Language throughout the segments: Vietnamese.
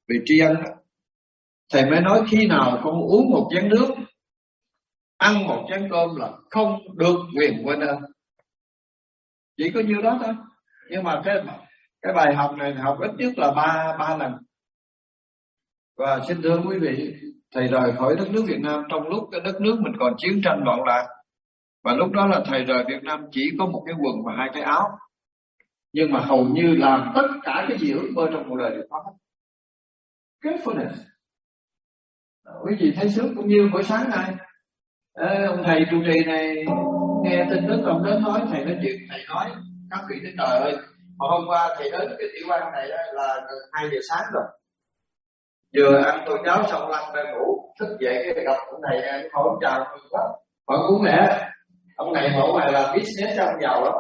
vì tri ân đó. Thầy mới nói khi nào con uống một chén nước, ăn một chén cơm là không được quyền quên ơn. Chỉ có nhiêu đó thôi. Nhưng mà cái bài học này học ít nhất là ba lần. Và xin thưa quý vị, thầy rời khỏi đất nước Việt Nam trong lúc cái đất nước mình còn chiến tranh loạn lạc. Và lúc đó là thầy rời Việt Nam chỉ có một cái quần và 2 cái áo. Nhưng mà hầu như làm tất cả cái gì ước mơ trong cuộc đời đều có hết. Gratefulness. Quý vị thấy sướng cũng như buổi sáng nay. Ông thầy trụ trì này nghe tin tức ông đến nói, thầy nói chuyện, thầy nói các vị nói trời ơi, mà hôm qua thầy đến cái tiểu quan này là gần 2 giờ sáng rồi, vừa ăn tô cháo xong lăn ra ngủ, thức dậy cái gặp ông thầy này hỏi chào mừng quá, hỏi cũng lẽ ông này mà ngoài là business cho ông giàu lắm.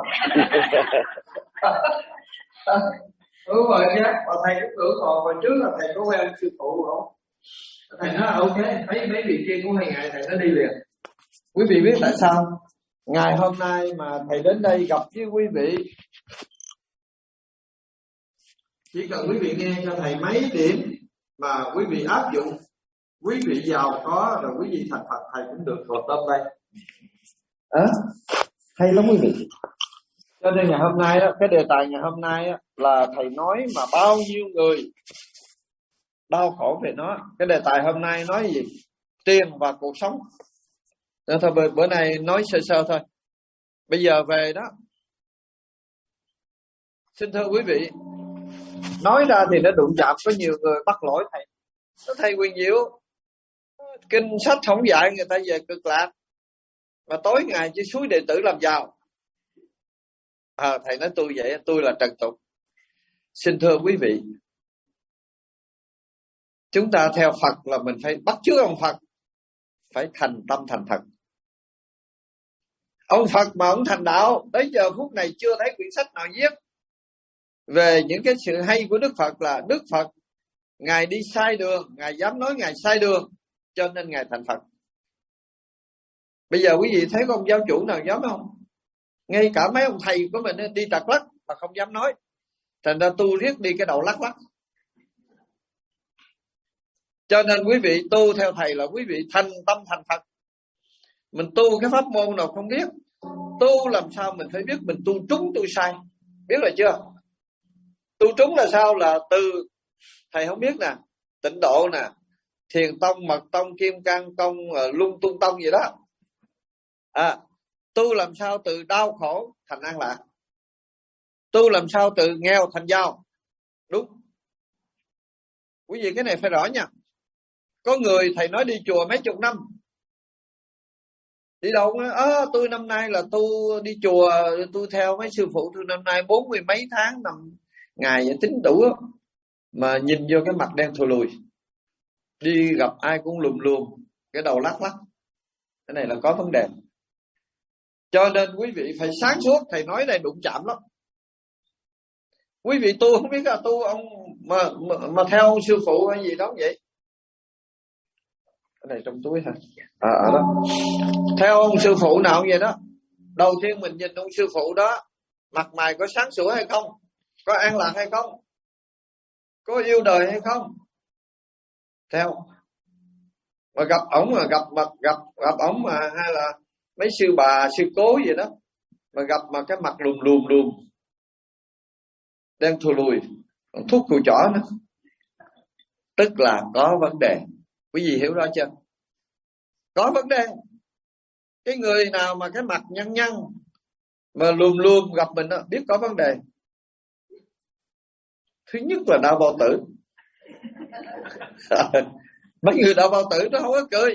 Đúng rồi chứ, và thầy cũng tưởng hồi trước là thầy có quen sư phụ không? Thầy nói ok, thấy mấy vị kia cũng 2 ngày thầy nó đi liền. Quý vị biết tại sao? Ngày hôm nay mà thầy đến đây gặp với quý vị, chỉ cần quý vị nghe cho thầy mấy điểm mà quý vị áp dụng, quý vị giàu có rồi quý vị thành Phật, thầy cũng được vào tâm đây. Hay lắm quý vị. Cho nên ngày hôm nay đó, cái đề tài ngày hôm nay đó, là thầy nói mà bao nhiêu người đau khổ về nó. Cái đề tài hôm nay nói gì? Tiền và cuộc sống. Nên thôi bữa nay nói sơ sơ thôi. Bây giờ về đó, xin thưa quý vị, nói ra thì nó đụng chạm, có nhiều người bắt lỗi thầy. Nó thầy quyền diệu, kinh sách không dạy người ta về cực lạc, và tối ngày chỉ suối đệ tử làm giàu. Thầy nói tôi vậy, tôi là trần tục. Xin thưa quý vị, chúng ta theo Phật là mình phải bắt chước ông Phật, phải thành tâm thành thật. Ông Phật mà ông thành đạo, tới giờ phút này chưa thấy quyển sách nào viết về những cái sự hay của Đức Phật, là Đức Phật Ngài đi sai đường, Ngài dám nói Ngài sai đường, cho nên Ngài thành Phật. Bây giờ quý vị thấy có ông giáo chủ nào dám không? Ngay cả mấy ông thầy của mình đi trật lắc mà không dám nói. Thành ra tu riết đi cái đầu lắc lắc. Cho nên quý vị tu theo thầy là quý vị thành tâm thành Phật. Mình tu cái pháp môn nào không biết, tu làm sao mình phải biết mình tu trúng tu sai. Biết rồi chưa? Tu trúng là sao? Là từ thầy không biết nè, Tịnh Độ nè, Thiền Tông, Mật Tông, Kim Cang Tông, Lung Tung Tông gì đó. Tu làm sao từ đau khổ thành an lạc, tu làm sao từ nghèo thành giàu. Đúng. Quý vị cái này phải rõ nha. Có người thầy nói đi chùa mấy chục năm, đi đâu tôi năm nay là tu đi chùa, tôi theo mấy sư phụ tôi năm nay 40 mấy tháng năm ngày vậy tính đủ đó. Mà nhìn vô cái mặt đen thùi lùi, đi gặp ai cũng lùm lùm, cái đầu lắc lắc. Cái này là có vấn đề. Cho nên quý vị phải sáng suốt. Thầy nói này đụng chạm lắm. Quý vị tu không biết là tu ông mà theo ông sư phụ hay gì đó vậy. Cái này trong túi hả? Đó. Theo ông sư phụ nào vậy đó, đầu tiên mình nhìn ông sư phụ đó, mặt mày có sáng sủa hay không, có an lạc hay không, có yêu đời hay không. Theo. Mà gặp ổng mà gặp ổng mà hay là mấy sư bà sư cố gì đó, mà gặp mà cái mặt lùm đang thù lùi, thuốc cùi chỏ nữa, tức là có vấn đề. Quý vị hiểu rõ chưa? Có vấn đề. Cái người nào mà cái mặt nhăn mà lùm gặp mình đó, biết có vấn đề. Thứ nhất là đau bao tử. Mấy người đau bao tử nó không có cười.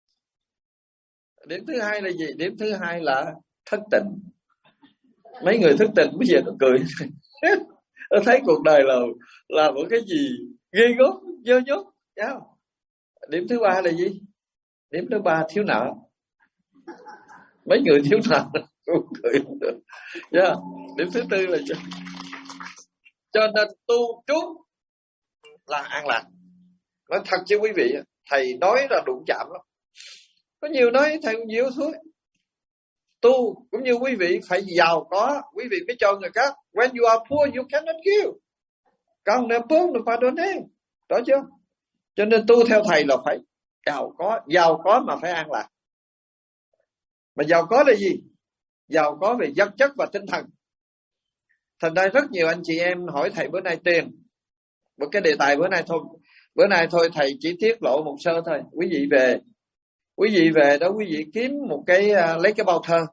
Điểm thứ hai là gì? Điểm thứ hai là thất tình. Mấy người thất tình bây giờ nó cười. Nó thấy cuộc đời là một cái gì ghê gớm, dơ dốt. Điểm thứ ba là gì? Điểm thứ ba thiếu nợ. Mấy người thiếu nợ cười. Điểm thứ tư là cho nên tu trú là an lạc. Nói thật chứ quý vị, thầy nói là đụng chạm lắm. Có nhiều nói thầy cũng nhiều thôi. Tu cũng như quý vị phải giàu có, quý vị mới cho người khác. When you are poor you cannot give. Con nè poor nè pardonne. Đó chưa? Cho nên tu theo thầy là phải giàu có mà phải an lạc. Mà giàu có là gì? Giàu có về vật chất và tinh thần. Thành ra rất nhiều anh chị em hỏi thầy bữa nay tiền. Một cái đề tài bữa nay thôi thầy chỉ tiết lộ một sơ thôi. Quý vị về đó, quý vị kiếm một cái lấy cái bao thơ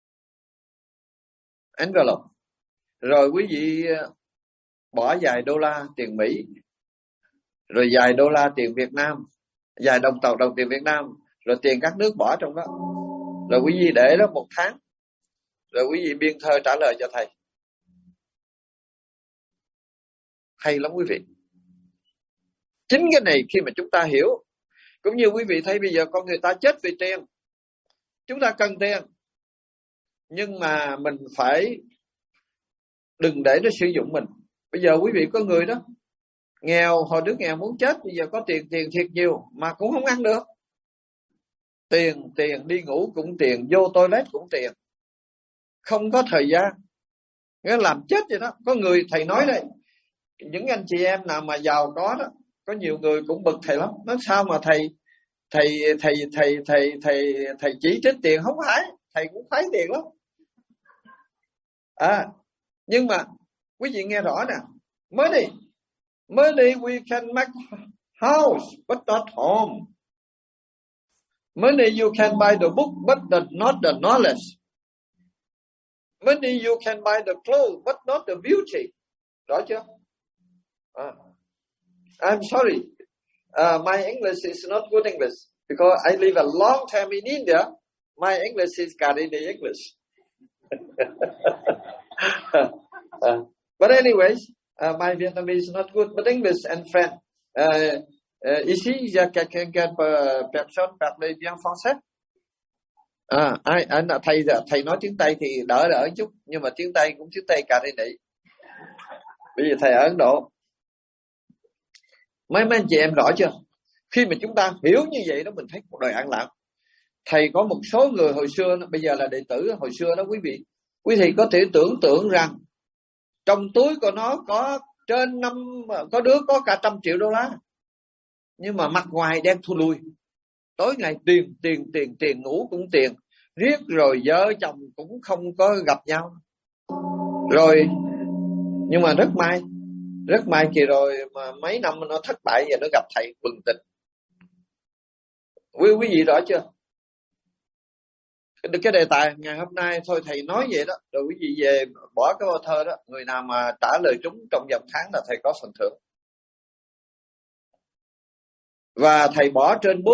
envelope, rồi quý vị bỏ vài đô la tiền Mỹ, rồi vài đô la tiền Việt Nam, vài đồng tiền Việt Nam, rồi tiền các nước bỏ trong đó, rồi quý vị để đó 1 tháng, rồi quý vị biên thơ trả lời cho thầy. Hay lắm quý vị. Chính cái này khi mà chúng ta hiểu, cũng như quý vị thấy bây giờ con người ta chết vì tiền. Chúng ta cần tiền, nhưng mà mình phải đừng để nó sử dụng mình. Bây giờ quý vị có người đó nghèo, hồi đứa nghèo muốn chết, bây giờ có tiền thiệt nhiều mà cũng không ăn được. Tiền đi ngủ cũng tiền, vô toilet cũng tiền, không có thời gian, nghĩa làm chết vậy đó. Có người thầy nói đây, những anh chị em nào mà giàu có đó, có nhiều người cũng bực thầy lắm. Nói sao mà thầy chỉ trích tiền? Không phải, thầy cũng khoái tiền lắm. Nhưng mà quý vị nghe rõ nè, money we can make house but not home. Money you can buy the book but not the knowledge. Money you can buy the clothes but not the beauty. Rõ chưa? I'm sorry, my English is not good English because I live a long time in India. My English is Kareli English. But anyways, my Vietnamese is not good, but English and French. Ici, je quelqu'un personne parle bien français. Thầy nói tiếng Tây thì đỡ chút, nhưng mà tiếng Tây cũng tiếng Tây Kareli. Bây giờ thầy ở Ấn Độ. Mấy anh chị em rõ chưa? Khi mà chúng ta hiểu như vậy đó, mình thấy cuộc đời an lạc. Thầy có một số người hồi xưa, bây giờ là đệ tử hồi xưa đó quý vị. Quý vị có thể tưởng tượng rằng trong túi của nó có có đứa có cả 100 triệu đô la, nhưng mà mặt ngoài đen thui lùi, tối ngày tiền, ngủ cũng tiền, riết rồi vợ chồng cũng không có gặp nhau. Rồi nhưng mà rất may kỳ rồi mà mấy năm nó thất bại và nó gặp thầy bừng tỉnh. Quý vị rõ chưa? Cái đề tài ngày hôm nay thôi thầy nói vậy đó, rồi quý vị về bỏ cái bao thơ đó, người nào mà trả lời trúng trong vòng tháng là thầy có phần thưởng. Và thầy bỏ trên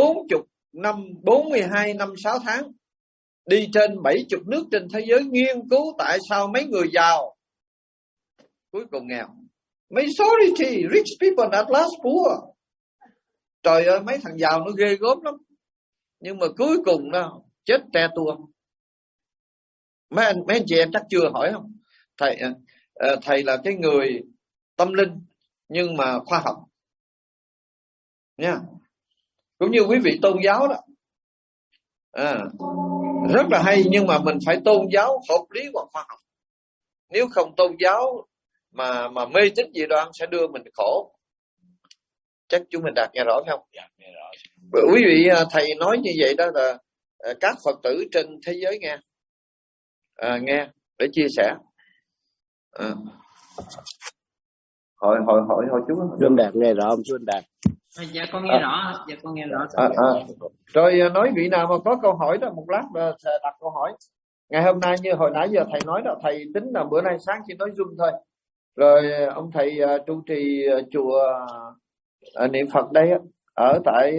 42 năm 6 tháng đi trên 70 nước trên thế giới nghiên cứu tại sao mấy người giàu cuối cùng nghèo. Majority rich people at last poor. Trời ơi, mấy thằng giàu nó ghê gớm lắm, nhưng mà cuối cùng nó chết te tua. Mấy anh chị em chắc chưa hỏi không? Thầy là cái người tâm linh nhưng mà khoa học nha. Cũng như quý vị tôn giáo đó, rất là hay, nhưng mà mình phải tôn giáo hợp lý và khoa học. Nếu không tôn giáo mà mê tín dị đoan sẽ đưa mình khổ. Chắc chúng mình đạt nghe rõ không? Dạ, nghe rõ. Quý vị, thầy nói như vậy đó là các Phật tử trên thế giới nghe, nghe để chia sẻ. Hỏi chú Anh Đạt nghe rõ không chú Anh Đạt? Dạ con nghe rõ. Dạ con nghe rõ. Rồi nói vị nào mà có câu hỏi đó, một lát sẽ đặt câu hỏi. Ngày hôm nay như hồi nãy giờ thầy nói đó, thầy tính là bữa nay sáng chỉ nói Zoom thôi. Rồi ông thầy trụ trì chùa niệm Phật đây ở tại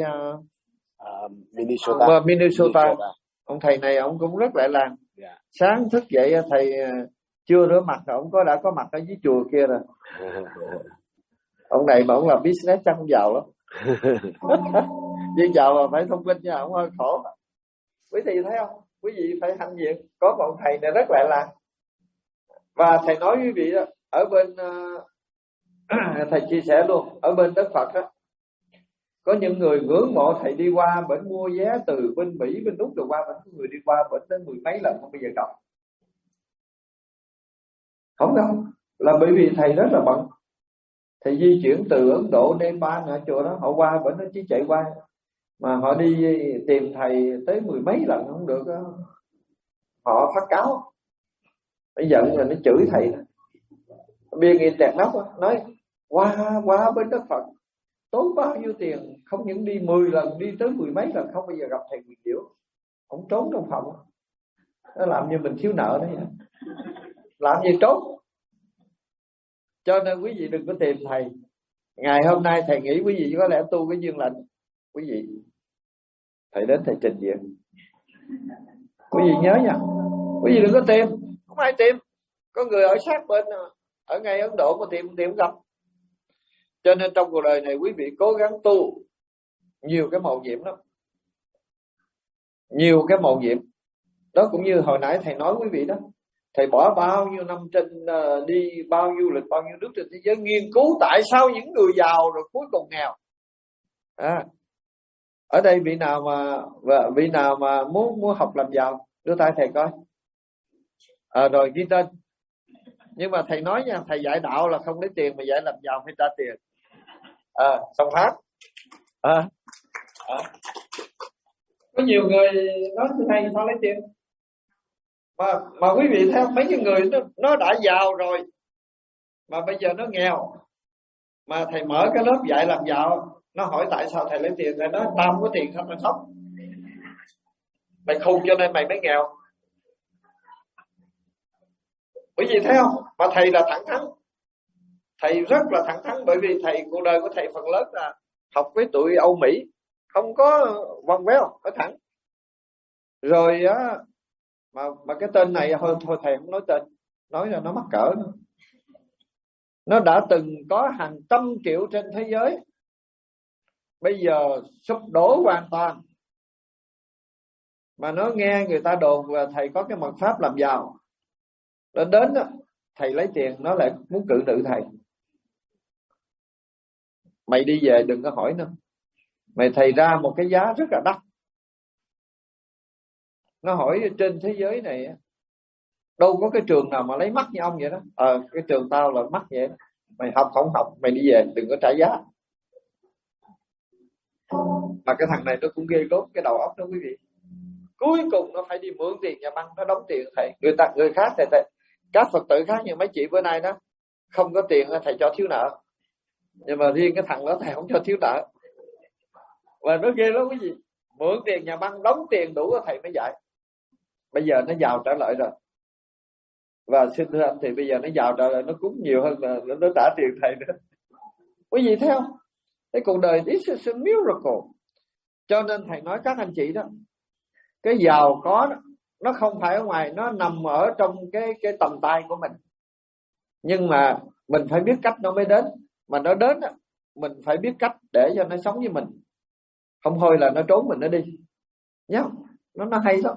Minnesota. Ông thầy này ông cũng rất lại làng. Sáng thức dậy thầy chưa rửa mặt, ông đã có mặt ở dưới chùa kia rồi. Ông này mà ông làm business chắc không giàu lắm. Nhưng giàu mà phải thông minh nha, ông hơi khổ. Quý vị thấy không? Quý vị phải hạnh diện có một ông thầy này rất lại làng. Và thầy nói quý vị đó, ở bên thầy chia sẻ luôn, ở bên đất Phật đó, có những người ngưỡng mộ thầy đi qua bển mua vé từ bên Mỹ, bên Úc rồi qua bển, có người đi qua bển tới 10 mấy lần không bao giờ gặp. Không đâu, là bởi vì thầy rất là bận. Thầy di chuyển từ Ấn Độ, Nepal ở chỗ đó, họ qua bữa nó chỉ chạy qua, mà họ đi tìm thầy tới 10 mấy lần không được đó. Họ phát cáo, nó giận rồi nó chửi thầy. Biên nghị tẹt nóc nói qua bên đất Phật tốn bao nhiêu tiền, không những đi 10 lần, đi tới 10 mấy lần không bao giờ gặp thầy Nguyệt Diệu. Ông trốn trong phòng, nó làm như mình thiếu nợ đấy, làm gì trốn. Cho nên quý vị đừng có tìm thầy. Ngày hôm nay thầy nghĩ quý vị có lẽ tu cái duyên lành, quý vị thầy đến thầy trình diện, quý vị nhớ nha, quý vị đừng có tìm, không ai tìm. Có người ở sát bên, ở ngay Ấn Độ mà tìm gặp. Cho nên trong cuộc đời này quý vị cố gắng tu nhiều cái mầu nhiệm lắm, nhiều cái mầu nhiệm đó. Cũng như hồi nãy thầy nói quý vị đó, thầy bỏ bao nhiêu năm trên đi bao nhiêu lịch, bao nhiêu nước trên thế giới, nghiên cứu tại sao những người giàu rồi cuối cùng nghèo. Ở đây vị nào mà muốn học làm giàu đưa tay thầy coi. Rồi ghi tên. Nhưng mà thầy nói nha, thầy dạy đạo là không lấy tiền, mà dạy làm giàu phải trả tiền. Xong hát. Có nhiều người nói thưa thầy sao lấy tiền, mà quý vị theo mấy cái người nó đã giàu rồi mà bây giờ nó nghèo, mà thầy mở cái lớp dạy làm giàu, nó hỏi tại sao thầy lấy tiền, thầy nói tao không có tiền không, nó khóc. Mày khùng cho nên mày mới nghèo. Quý vị thấy không? Mà thầy là thẳng thắn, thầy rất là thẳng thắn, bởi vì thầy, cuộc đời của thầy phần lớn là học với tụi Âu Mỹ, không có vòng véo, nói thẳng. Rồi á, mà cái tên này thôi thầy không nói tên, nói là nó mắc cỡ nữa. Nó đã từng có hàng trăm triệu trên thế giới, bây giờ sụp đổ hoàn toàn. Mà nó nghe người ta đồn là thầy có cái mật pháp làm giàu, nó đến đó, thầy lấy tiền nó lại muốn cự nữ thầy. Mày đi về đừng có hỏi nữa, mày thầy ra một cái giá rất là đắt. Nó hỏi trên thế giới này đâu có cái trường nào mà lấy mắc như ông vậy đó. Cái trường tao là mắc vậy đó. Mày học không học, mày đi về đừng có trả giá. Mà cái thằng này nó cũng ghê gớm cái đầu óc đó quý vị. Cuối cùng nó phải đi mượn tiền nhà băng, nó đóng tiền thầy. Người khác thầy, các Phật tử khác như mấy chị bữa nay đó, không có tiền thầy cho thiếu nợ, nhưng mà riêng cái thằng đó thầy không cho thiếu nợ. Và nó ghê lắm quý vị, mượn tiền nhà băng, đóng tiền đủ thầy mới dạy. Bây giờ nó giàu trở lại rồi, và xin thưa anh thì bây giờ nó giàu trở lại, nó cúng nhiều hơn là nó trả tiền thầy nữa. Quý vị thấy không? Cái cuộc đời this is a miracle. Cho nên thầy nói các anh chị đó, cái giàu có đó, nó không phải ở ngoài, nó nằm ở trong cái tầm tay của mình. Nhưng mà mình phải biết cách nó mới đến. Mà nó đến đó, mình phải biết cách để cho nó sống với mình. Không thôi là nó trốn mình nó đi. Nhớ không? Nó hay lắm.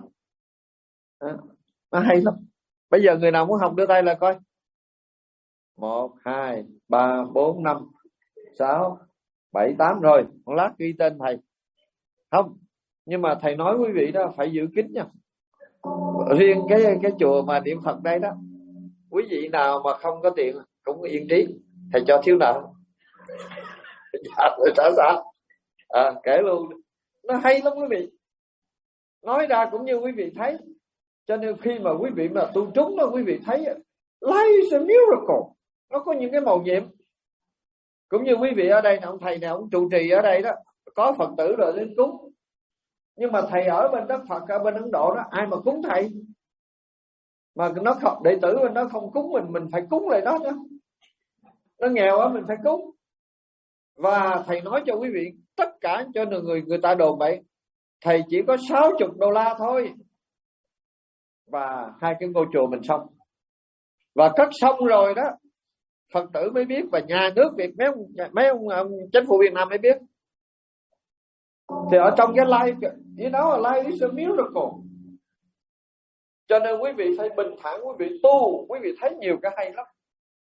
Nó hay lắm. Bây giờ người nào muốn học đưa tay là coi. 1, 2, 3, 4, 5, 6, 7, 8 rồi. Một lát ghi tên thầy. Không. Nhưng mà thầy nói quý vị đó phải giữ kín nha. Riêng cái chùa mà niệm Phật đây đó, quý vị nào mà không có tiền cũng yên trí, thầy cho thiếu nợ. Dạ rồi trả sao? Kể luôn. Nó hay lắm quý vị. Nói ra cũng như quý vị thấy. Cho nên khi mà quý vị mà tu trúng đó, quý vị thấy life is a miracle. Nó có những cái màu nhiệm. Cũng như quý vị ở đây, ông thầy này ông trụ trì ở đây đó, có Phật tử rồi đến cúng. Nhưng mà thầy ở bên đất Phật, ở bên Ấn Độ đó, ai mà cúng thầy? Mà nó không, đệ tử bên đó không cúng mình phải cúng lại đó nữa. Nó nghèo á, mình phải cúng. Và thầy nói cho quý vị, tất cả cho người ta đồn vậy, thầy chỉ có $60 thôi, và 2 cái ngôi chùa mình xong. Và cất xong rồi đó, Phật tử mới biết, và nhà nước Việt, mấy ông chính phủ Việt Nam mới biết. Thì ở trong cái life, you know, life is a miracle. Cho nên quý vị phải bình thản, quý vị tu, quý vị thấy nhiều cái hay lắm.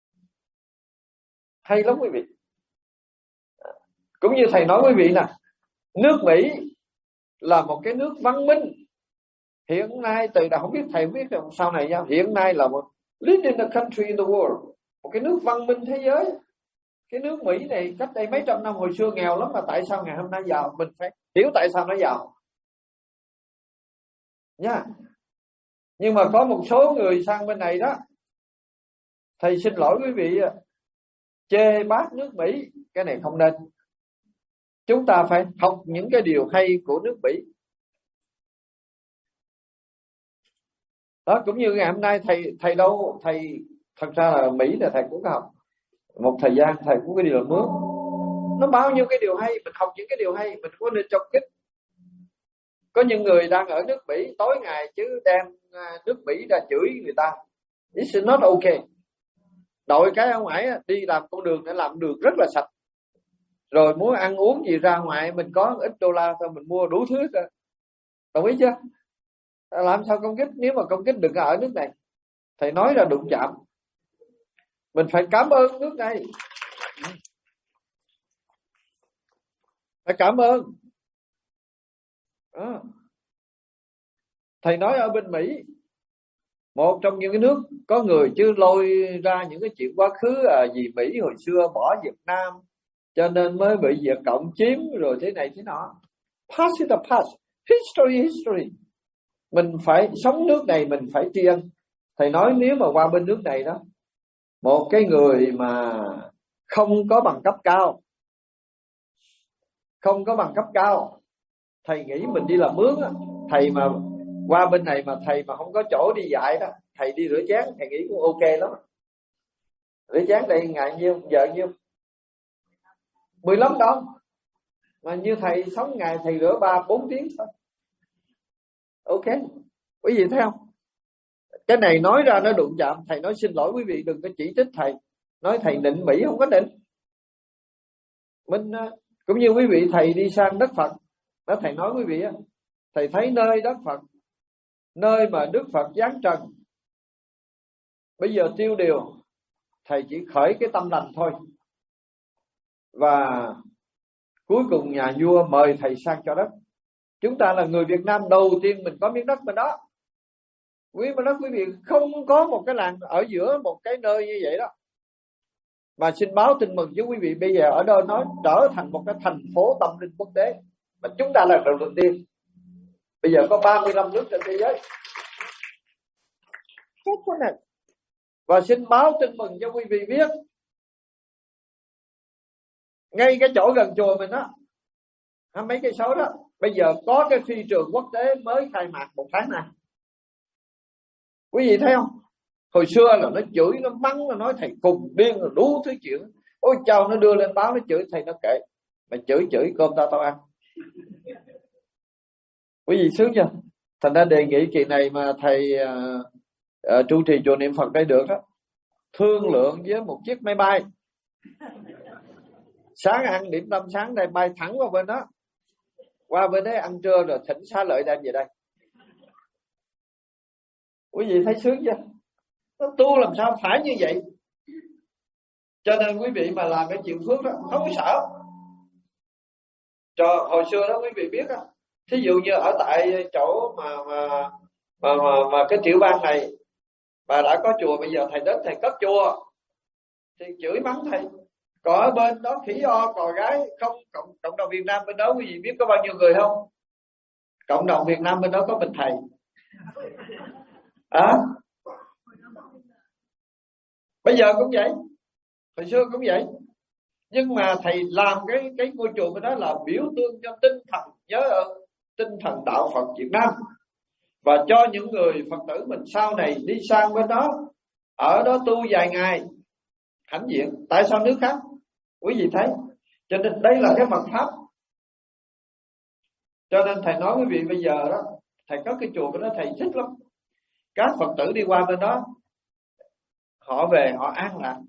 Hay lắm quý vị. Cũng như thầy nói quý vị nè, nước Mỹ là một cái nước văn minh. Hiện nay, từ đã không biết thầy biết không sau này nha, hiện nay là một leading the country in the world, một cái nước văn minh thế giới. Cái nước Mỹ này cách đây mấy trăm năm hồi xưa nghèo lắm, mà tại sao ngày hôm nay giàu? Mình phải hiểu tại sao nó giàu nha. Nhưng mà có một số người sang bên này đó, thầy xin lỗi quý vị, chê bác nước Mỹ, cái này không nên. Chúng ta phải học những cái điều hay của nước Mỹ. Đó, cũng như ngày hôm nay thầy đâu, thầy thật ra là Mỹ là thầy cũng có học một thời gian, thầy cũng có đi làm mướn. Nó bao nhiêu cái điều hay, mình học những cái điều hay, mình có nên chọc kích. Có những người đang ở nước Mỹ tối ngày chứ đem nước Mỹ ra chửi người ta, it's not okay. Đội cái ở ngoài đi làm con đường để làm đường rất là sạch, rồi muốn ăn uống gì ra ngoài mình có ít đô la thôi mình mua đủ thứ cơ. Đồng ý chưa? Làm sao công kích? Nếu mà công kích đừng ở nước này. Thầy nói là đụng chạm, mình phải cảm ơn nước này, phải cảm ơn. Đó. Thầy nói ở bên Mỹ, một trong những cái nước có người chứ lôi ra những cái chuyện quá khứ, vì Mỹ hồi xưa bỏ Việt Nam cho nên mới bị Việt Cộng chiếm rồi thế này thế nọ. Past is the past, history. Mình phải sống nước này, mình phải tri ân. Thầy nói nếu mà qua bên nước này đó, một cái người mà không có bằng cấp cao, thầy nghĩ mình đi làm mướn á, thầy mà qua bên này mà thầy mà không có chỗ đi dạy đó, thầy đi rửa chén, thầy nghĩ cũng ok lắm. Rửa chén đây ngày nhiêu, giờ nhiêu? 15 đồng. Mà như thầy sống ngày thầy rửa 3-4 tiếng thôi. Ok, quý vị thấy không? Cái này nói ra nó đụng chạm. Thầy nói xin lỗi quý vị, đừng có chỉ trích thầy, nói thầy nịnh Mỹ, không có nịnh. Mình cũng như quý vị thầy đi sang đất Phật đó, thầy nói quý vị á, thầy thấy nơi đất Phật, nơi mà Đức Phật giáng trần, bây giờ tiêu điều, thầy chỉ khởi cái tâm lành thôi. Và cuối cùng nhà vua mời thầy sang cho đất. Chúng ta là người Việt Nam đầu tiên mình có miếng đất bên đó. Quý vị không có một cái làng ở giữa một cái nơi như vậy đó. Mà xin báo tin mừng với quý vị, bây giờ ở đâu nói trở thành một cái thành phố tâm linh quốc tế, mà chúng ta là đầu tiên. Bây giờ có 35 nước trên thế giới. Và xin báo tin mừng cho quý vị biết, ngay cái chỗ gần chùa mình đó, mấy cây số đó, bây giờ có cái phi trường quốc tế mới khai mạc 1 tháng này. Quý vị thấy không? Hồi xưa là nó chửi, nó mắng, nó nói thầy khùng điên, rồi đủ thứ chuyện. Ôi chào, nó đưa lên báo, nó chửi thầy, nó kệ. Mày chửi cơm tao ăn. Quý vị sướng chưa? Thành ra đề nghị kỳ này mà thầy trụ trì chùa Niệm Phật đây được đó, thương lượng với một chiếc máy bay, sáng ăn điểm tâm sáng đây, bay thẳng qua bên đó, qua bên đấy ăn trưa rồi thỉnh xá lợi đem về đây. Quý vị thấy sướng chưa? Nó tu làm sao phải như vậy. Cho nên quý vị mà làm cái chuyện phước đó không sợ. Hồi xưa đó quý vị biết đó, thí dụ như ở tại chỗ mà cái tiểu bang này mà đã có chùa, bây giờ thầy đến thầy cất chùa thì chửi mắng thầy. Còn ở bên đó khỉ o cò gái, không cộng đồng Việt Nam bên đó quý vị biết có bao nhiêu người không? Cộng đồng Việt Nam bên đó có mình thầy. Bây giờ cũng vậy, hồi xưa cũng vậy. Nhưng mà thầy làm cái ngôi chùa bên đó là biểu tượng cho tinh thần nhớ ơn, tinh thần đạo Phật Việt Nam, và cho những người Phật tử mình sau này đi sang bên đó, ở đó tu vài ngày hãnh diện. Tại sao nước khác? Quý vị thấy. Cho nên đây là cái mật pháp. Cho nên thầy nói quý vị bây giờ đó, thầy có cái chùa bên đó thầy thích lắm. Các Phật tử đi qua bên đó, họ về họ an lạc.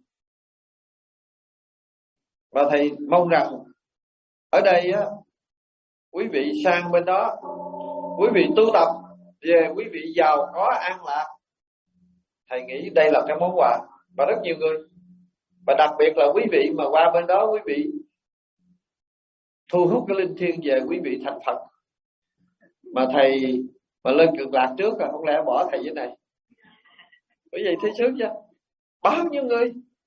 Và thầy mong rằng ở đây á, quý vị sang bên đó, quý vị tu tập về, quý vị giàu có an lạc. Thầy nghĩ đây là cái món quà và rất nhiều người. Và đặc biệt là quý vị mà qua bên đó, quý vị thu hút cái linh thiêng về, quý vị thành Phật. Mà thầy mà lên Cực Lạc trước rồi, không lẽ bỏ thầy dưới này? Quý vị thấy sướng chưa? Bao nhiêu người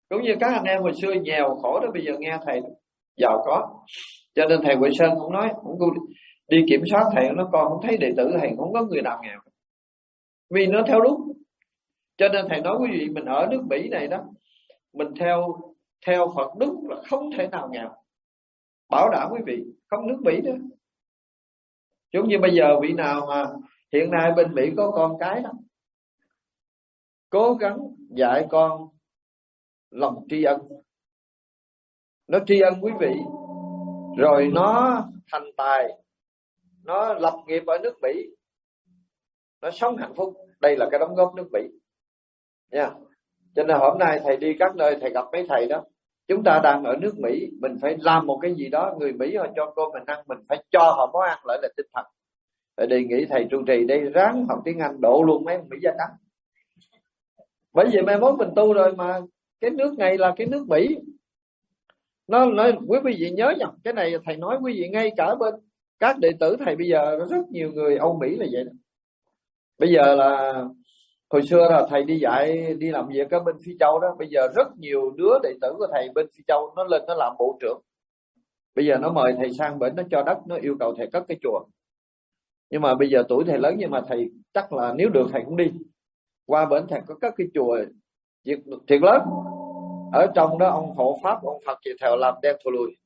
Cũng như các anh em hồi xưa nghèo khổ đó, bây giờ nghe thầy giàu có. Cho nên thầy Huệ Sơn cũng nói, cũng đi kiểm soát thầy, nó con không thấy đệ tử thầy không có người nào nghèo, vì nó theo đúng. Cho nên thầy nói quý vị, mình ở nước Mỹ này đó, mình theo Phật đúng là không thể nào nghèo, bảo đảm quý vị, không nước Mỹ nữa. Giống như bây giờ vị nào mà hiện nay bên Mỹ có con cái đó, cố gắng dạy con lòng tri ân. Nó tri ân quý vị, rồi nó thành tài, nó lập nghiệp ở nước Mỹ, nó sống hạnh phúc. Đây là cái đóng góp nước Mỹ nha. Cho nên hôm nay thầy đi các nơi, thầy gặp mấy thầy đó, chúng ta đang ở nước Mỹ, mình phải làm một cái gì đó. Người Mỹ họ cho cơm mình ăn, mình phải cho họ món ăn lại là tinh thần. Thầy đề nghị thầy trụ trì đây ráng học tiếng Anh độ luôn mấy Mỹ da trắng. Bởi vì mai mốt mình tu rồi mà cái nước này là cái nước Mỹ. Nó quý vị nhớ nhầm cái này, thầy nói quý vị ngay cả bên các đệ tử thầy bây giờ rất nhiều người Âu Mỹ là vậy đó. Bây giờ là hồi xưa là thầy đi dạy, đi làm việc ở bên Phi Châu đó, bây giờ rất nhiều đứa đệ tử của thầy bên Phi Châu nó lên nó làm bộ trưởng. Bây giờ nó mời thầy sang bển, nó cho đất, nó yêu cầu thầy cất cái chùa. Nhưng mà bây giờ tuổi thầy lớn, nhưng mà thầy chắc là nếu được thầy cũng đi qua bển, thầy có cất cái chùa thiệt lớn. Ở trong đó ông hộ pháp, ông Phật chị thèo làm đen thù lùi,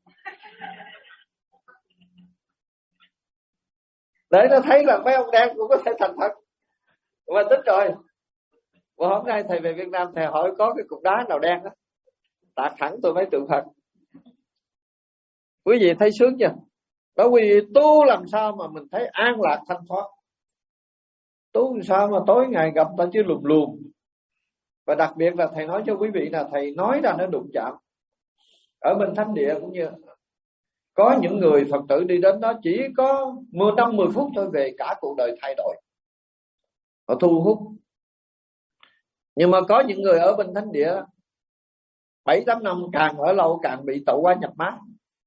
để nó thấy là mấy ông đen cũng có thể thành Phật. Mà tính rồi, và hôm nay thầy về Việt Nam, thầy hỏi có cái cục đá nào đen đó, tạc hẳn tôi mấy tượng Phật. Quý vị thấy sướng chưa? Đó, quý vị tu làm sao mà mình thấy an lạc thanh thoát, tu làm sao mà tối ngày gặp ta chứ lùm lùm. Và đặc biệt là thầy nói cho quý vị là thầy nói ra nó đụng chạm. Ở bên thánh địa cũng như có những người Phật tử đi đến đó chỉ có 10 phút thôi, về cả cuộc đời thay đổi, họ thu hút. Nhưng mà có những người ở bên thánh địa 7-8 năm, càng ở lâu càng bị tẩu hóa nhập má.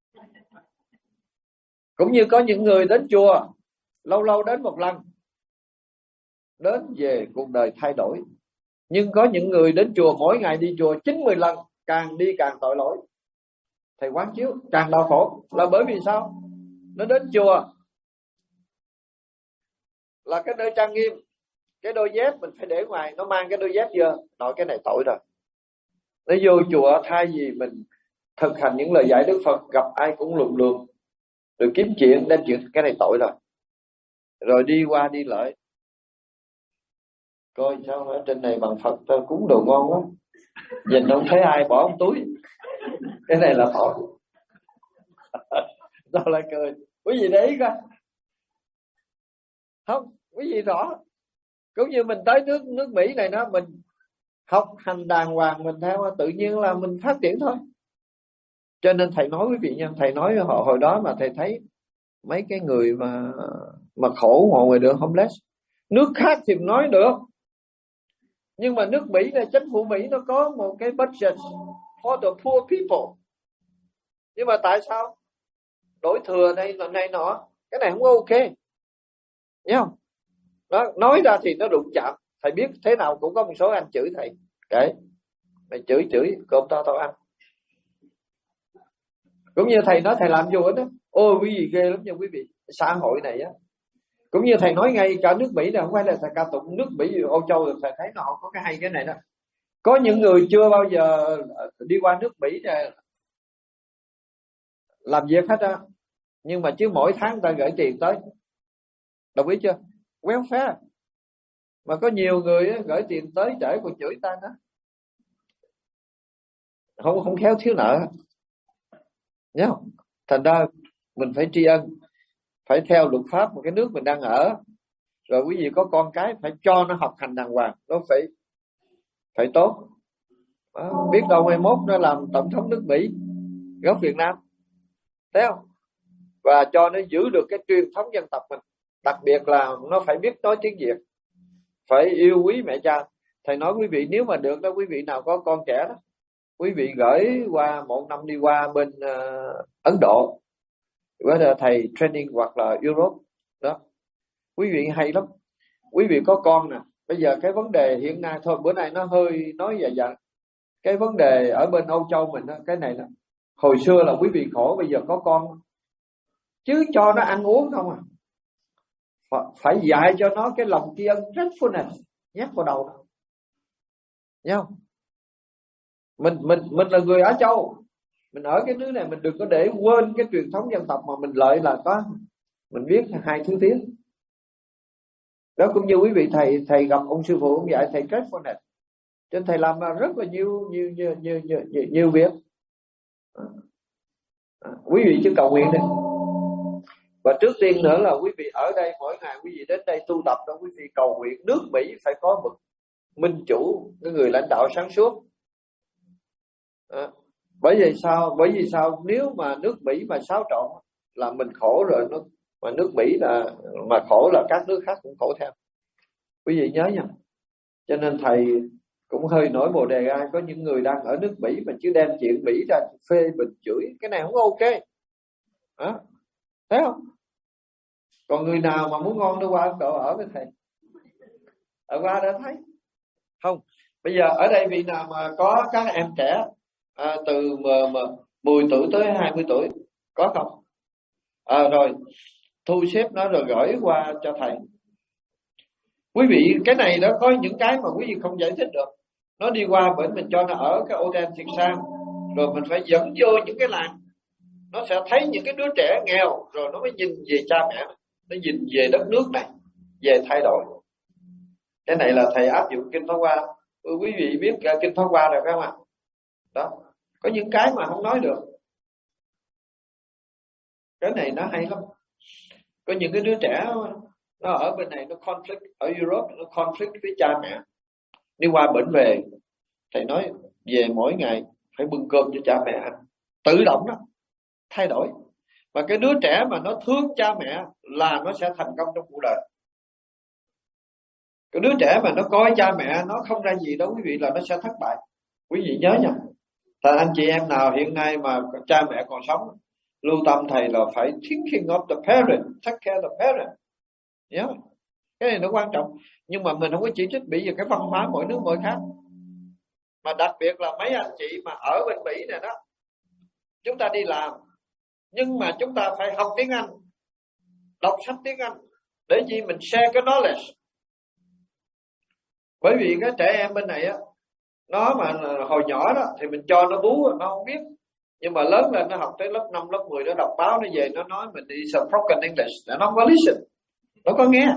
Cũng như có những người đến chùa lâu lâu đến một lần, đến về cuộc đời thay đổi. Nhưng có những người đến chùa mỗi ngày đi chùa 9-10 lần, càng đi càng tội lỗi. Thầy quán chiếu càng đau khổ là bởi vì sao? Nó đến chùa là cái nơi trang nghiêm, cái đôi dép mình phải để ngoài, nó mang cái đôi dép vừa, nói cái này tội rồi. Nó vô chùa thay vì mình thực hành những lời dạy Đức Phật, gặp ai cũng lùm lùm, rồi kiếm chuyện, đem chuyện, cái này tội rồi. Rồi đi qua đi lại, coi sao ở trên này bằng Phật tôi cúng đồ ngon quá, nhìn không thấy ai bỏ ông túi, cái này là tội. Sao lại cười? Quý vị để ý coi không? Quý vị rõ. Cũng như mình tới nước Mỹ này đó, mình học hành đàng hoàng, mình theo tự nhiên là mình phát triển thôi. Cho nên thầy nói quý vị nha, thầy nói họ hồi đó mà thầy thấy mấy cái người mà khổ họ ngoài đường homeless, nước khác thì nói được, nhưng mà nước Mỹ này, chính phủ Mỹ nó có một cái budget for the poor people. Nhưng mà tại sao đổi thừa này nọ, cái này không ok, nhớ không? Đó, nói ra thì nó đụng chạm. Thầy biết thế nào cũng có một số anh chửi thầy, kệ mày chửi cơm tao ăn. Cũng như thầy nói thầy làm vô đó, ôi quý vị ghê lắm nha quý vị, xã hội này á. Cũng như thầy nói ngay cả nước Mỹ này, không phải là thầy ca tụng nước Mỹ, Âu Châu, thầy thấy nó họ có cái hay cái này đó. Có những người chưa bao giờ đi qua nước Mỹ này làm việc hết á, nhưng mà chứ mỗi tháng ta gửi tiền tới, đồng ý chưa? Welfare. Mà có nhiều người á, gửi tiền tới trễ còn chửi ta đó, không khéo thiếu nợ, nhớ không? Thành ra mình phải tri ân, phải theo luật pháp một cái nước mình đang ở. Rồi quý vị có con cái phải cho nó học hành đàng hoàng, nó phải tốt. Đó, biết đâu mai mốt nó làm tổng thống nước Mỹ gốc Việt Nam, thấy không? Và cho nó giữ được cái truyền thống dân tộc mình, đặc biệt là nó phải biết nói tiếng Việt, phải yêu quý mẹ cha. Thầy nói quý vị nếu mà được đó, quý vị nào có con trẻ đó, quý vị gửi qua một năm đi qua bên Ấn Độ với thầy training hoặc là Europe đó, quý vị hay lắm. Quý vị có con nè, bây giờ cái vấn đề hiện nay thôi, bữa nay nó hơi nói dạ cái vấn đề ở bên Âu Châu mình đó, cái này đó, hồi xưa là quý vị khổ, bây giờ có con chứ cho nó ăn uống không à, phải dạy cho nó cái lòng tri ân gratefulness nhét vào đầu đó. Thấy không? Mình là người Á Châu, mình ở cái nước này, mình đừng có để quên cái truyền thống dân tộc, mà mình lợi là có mình biết 2 thứ tiếng đó. Cũng như quý vị thầy gặp ông sư phụ, ông dạy thầy gratefulness, cho nên thầy làm rất là nhiều việc. Quý vị cứ cầu nguyện đi. Và trước tiên nữa là quý vị ở đây, mỗi ngày quý vị đến đây tu tập đó, quý vị cầu nguyện nước Mỹ phải có một minh chủ, cái người lãnh đạo sáng suốt. Bởi vì sao nếu mà nước Mỹ mà xáo trộn là mình khổ rồi, mà nước Mỹ mà khổ là các nước khác cũng khổ theo. Quý vị nhớ nha. Cho nên thầy cũng hơi nổi bồ đề gai, có những người đang ở nước Mỹ mà chứ đem chuyện Mỹ ra phê bình chửi, cái này không ok. Thấy không? Còn người nào mà muốn ngon nó qua Ấn Độ ở với thầy, ở qua đã thấy không? Bây giờ ở đây vị nào mà có các em trẻ từ 10 tuổi tới 20 tuổi có không? Rồi thu xếp nó rồi gửi qua cho thầy. Quý vị, cái này đó có những cái mà quý vị không giải thích được. Nó đi qua bởi mình cho nó ở cái hotel thiệt sang, rồi mình phải dẫn vô những cái làng, nó sẽ thấy những cái đứa trẻ nghèo, rồi nó mới nhìn về cha mẹ, nó nhìn về đất nước này, về thay đổi. Cái này là thầy áp dụng kinh Pháp Hoa. Quý vị biết kinh Pháp Hoa rồi phải không ạ? Đó, có những cái mà không nói được. Cái này nó hay lắm. Có những cái đứa trẻ nó ở bên này nó conflict, ở Europe nó conflict với cha mẹ, đi qua bệnh về, thầy nói về mỗi ngày phải bưng cơm cho cha mẹ ăn, tự động đó thay đổi. Và cái đứa trẻ mà nó thương cha mẹ là nó sẽ thành công trong cuộc đời. Cái đứa trẻ mà nó coi cha mẹ nó không ra gì đó quý vị, là nó sẽ thất bại. Quý vị nhớ nha. Tại anh chị em nào hiện nay mà cha mẹ còn sống, lưu tâm thầy là phải thinking of the parent, take care of the parent. Yeah. Cái này nó quan trọng. Nhưng mà mình không có chỉ trích, bởi vì cái văn hóa mỗi nước mỗi khác. Mà đặc biệt là mấy anh chị mà ở bên Mỹ này đó, chúng ta đi làm, nhưng mà chúng ta phải học tiếng Anh, đọc sách tiếng Anh, để gì mình share cái knowledge. Bởi vì cái trẻ em bên này á, nó mà hồi nhỏ đó thì mình cho nó bú nó không biết, nhưng mà lớn lên nó học tới lớp 5, lớp 10 nó đọc báo, nó về nó nói mình đi spoken English, nó không có listen, nó có nghe.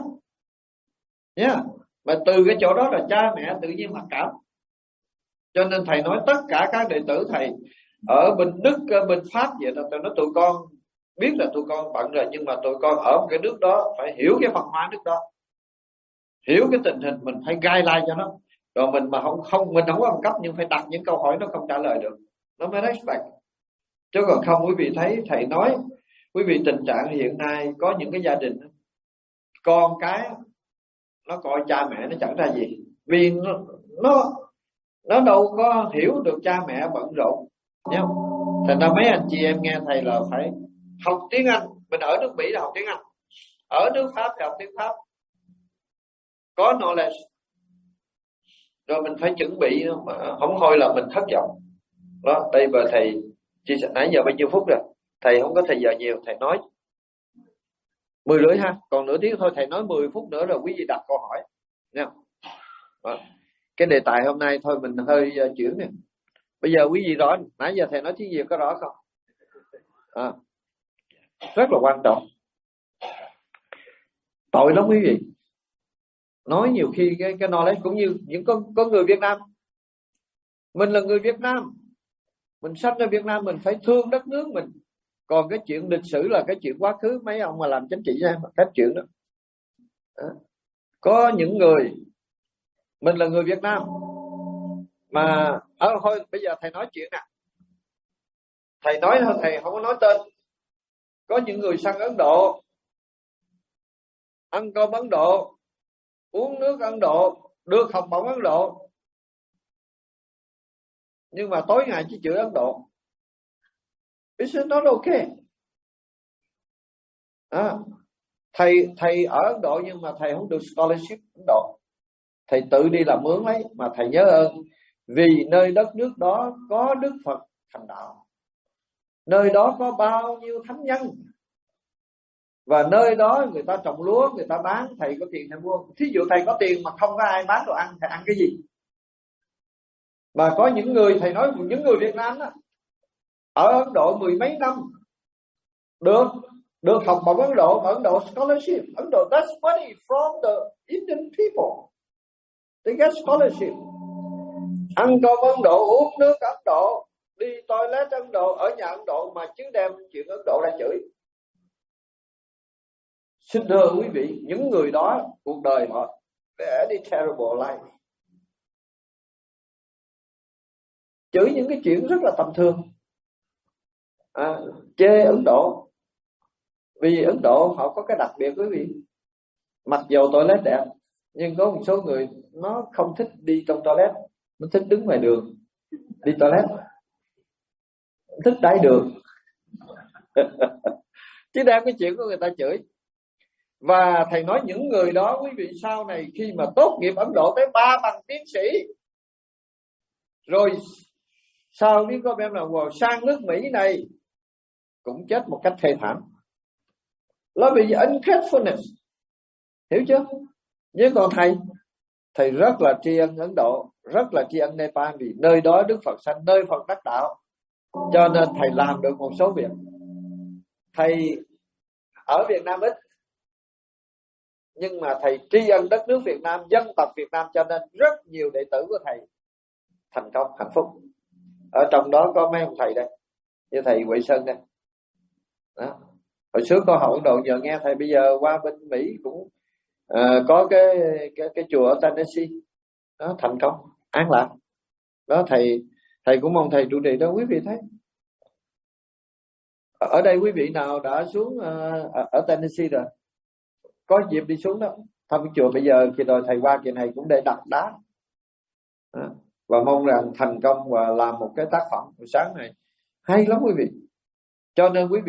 Mà từ cái chỗ đó là cha mẹ tự nhiên mặc cảm. Cho nên thầy nói tất cả các đệ tử thầy ở bên Đức, bên Pháp vậy đó, tôi nói tụi con biết là tụi con bận rồi, nhưng mà tụi con ở một cái nước đó phải hiểu cái văn hóa nước đó, hiểu cái tình hình, mình phải guideline cho nó. Rồi mình mà mình không có bằng cấp, nhưng phải đặt những câu hỏi nó không trả lời được, nó mới respect. Chứ còn không, quý vị thấy thầy nói, quý vị tình trạng hiện nay có những cái gia đình con cái nó coi cha mẹ nó chẳng ra gì, vì nó đâu có hiểu được cha mẹ bận rộn, nhá. Thành ra mấy anh chị em nghe thầy là phải học tiếng Anh. Mình ở nước Mỹ là học tiếng Anh, ở nước Pháp thì học tiếng Pháp, có knowledge. Rồi mình phải chuẩn bị, mà không thôi là mình thất vọng. Đó, đây vừa thầy chia sẻ nãy giờ bao nhiêu phút rồi, thầy không có thời giờ nhiều, thầy nói 10 rưỡi ha, còn nửa tiếng thôi, thầy nói 10 phút nữa rồi quý vị đặt câu hỏi nha. Cái đề tài hôm nay thôi mình hơi chuyển nè. Bây giờ quý vị rõ, nãy giờ thầy nói tiếng Việt có rõ không? Rất là quan trọng. Tội lắm quý vị, nói nhiều khi cái knowledge, cũng như những có người Việt Nam, mình là người Việt Nam, mình sinh ra Việt Nam, mình phải thương đất nước mình. Còn cái chuyện lịch sử là cái chuyện quá khứ, mấy ông mà làm chính trị ra phép chuyện đó. Có những người, mình là người Việt Nam mà thôi bây giờ thầy nói chuyện nè, thầy nói thôi, thầy không có nói tên. Có những người sang Ấn Độ, ăn cơm Ấn Độ, uống nước Ấn Độ, được học bổng Ấn Độ, nhưng mà tối ngày chỉ chửi Ấn Độ. It's not okay. Thầy ở Ấn Độ nhưng mà thầy không được scholarship Ấn Độ, thầy tự đi làm mướn lấy. Mà thầy nhớ ơn Vì nơi đất nước đó có Đức Phật thành đạo, nơi đó có bao nhiêu thánh nhân, và nơi đó người ta trồng lúa, người ta bán. Thầy có tiền thầy mua. Thí dụ thầy có tiền mà không có ai bán đồ ăn, thầy ăn cái gì? Mà có những người, thầy nói những người Việt Nam đó, ở Ấn Độ 10 mấy năm được học bổng Ấn Độ scholarship. Ấn Độ that's money from the Indian people. They get scholarship. Ăn cơm Ấn Độ, uống nước Ấn Độ, đi toilet Ấn Độ, ở nhà Ấn Độ, mà chứ đem chuyện Ấn Độ ra chửi. Xin thưa quý vị, những người đó cuộc đời họ very terrible life. Chửi những cái chuyện rất là tầm thường, chê Ấn Độ. Vì Ấn Độ họ có cái đặc biệt quý vị, mặc dầu toilet đẹp, nhưng có một số người nó không thích đi trong toilet, nó thích đứng ngoài đường đi toilet, thích đái đường. Chứ đem cái chuyện của người ta chửi. Và thầy nói những người đó quý vị sau này khi mà tốt nghiệp Ấn Độ tới 3 bằng tiến sĩ, rồi sau đi có em là sang nước Mỹ này cũng chết một cách thê thảm. Nó bị ungratefulness, hiểu chưa? Nhưng còn thầy rất là tri ân Ấn Độ, rất là tri ân Nepal, vì nơi đó Đức Phật sanh, nơi Phật đắc đạo, cho nên thầy làm được một số việc. Thầy ở Việt Nam ít, nhưng mà thầy tri ân đất nước Việt Nam, dân tộc Việt Nam, cho nên rất nhiều đệ tử của thầy thành công, hạnh phúc. Ở trong đó có mấy ông thầy đây, như thầy Huệ Sơn đây đó. Hồi trước có học Ấn Độ, giờ nghe thầy bây giờ qua bên Mỹ cũng có cái chùa ở Tennessee đó, thành công, an lạc đó. Thầy cũng mong thầy trụ trì đó. Quý vị thấy ở đây quý vị nào đã xuống ở Tennessee rồi, có dịp đi xuống đó thăm cái chùa. Bây giờ khi rồi thầy qua kỳ này cũng để đặt đá đó. Và mong rằng thành công và làm một cái tác phẩm buổi sáng này hay lắm quý vị. Cho nên quý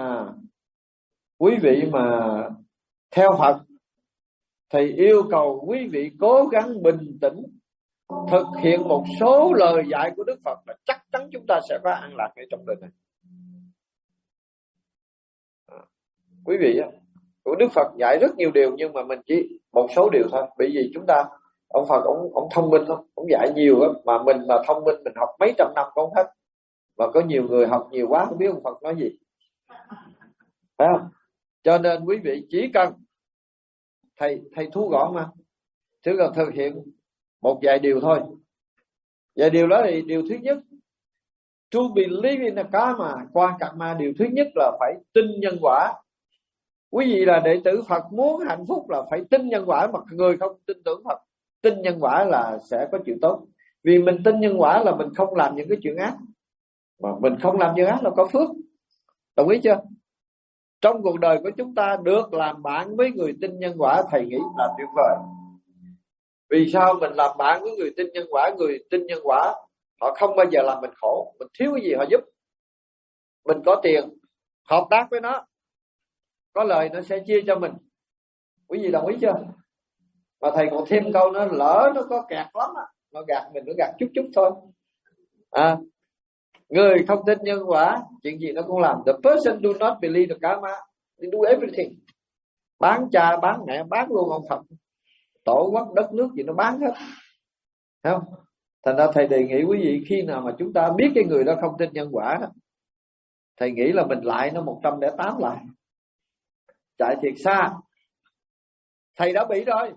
vị mà theo Phật, thầy yêu cầu quý vị cố gắng bình tĩnh thực hiện một số lời dạy của Đức Phật, là chắc chắn chúng ta sẽ có an lạc ngay trong đời này. Quý vị, của Đức Phật dạy rất nhiều điều, nhưng mà mình chỉ một số điều thôi. Bởi vì chúng ta, ông Phật ông thông minh lắm, ông dạy nhiều lắm, mà mình mà thông minh mình học mấy trăm năm cũng không hết. Mà có nhiều người học nhiều quá không biết ông Phật nói gì, phải không? Cho nên quý vị chỉ cần thầy thu gọn mà, chỉ cần thực hiện một vài điều thôi. Vài điều đó thì điều thứ nhất, to believe in the karma, qua karma. Điều thứ nhất là phải tin nhân quả. Quý vị là đệ tử Phật, muốn hạnh phúc là phải tin nhân quả. Mà người không tin tưởng Phật, tin nhân quả là sẽ có chuyện tốt. Vì mình tin nhân quả là mình không làm những cái chuyện ác, mà mình không làm chuyện ác là có phước. Đồng ý chưa? Trong cuộc đời của chúng ta được làm bạn với người tin nhân quả, thầy nghĩ là tuyệt vời. Vì sao mình làm bạn với người tin nhân quả? Người tin nhân quả họ không bao giờ làm mình khổ. Mình thiếu cái gì họ giúp. Mình có tiền, hợp tác với nó, có lời nó sẽ chia cho mình. Quý vị đồng ý chưa? Mà thầy còn thêm câu nó, lỡ nó có kẹt lắm á, nó gạt mình, nó gạt chút chút thôi. Người không tin nhân quả, chuyện gì nó cũng làm. The person do not believe the karma, they do everything. Bán cha, bán mẹ, bán luôn ông Phật, tổ quốc, đất nước gì nó bán hết. Thấy không? Thành ra thầy đề nghị quý vị, khi nào mà chúng ta biết cái người đó không tin nhân quả đó, thầy nghĩ là mình lại nó 108 lại, chạy thiệt xa. Thầy đã bị rồi.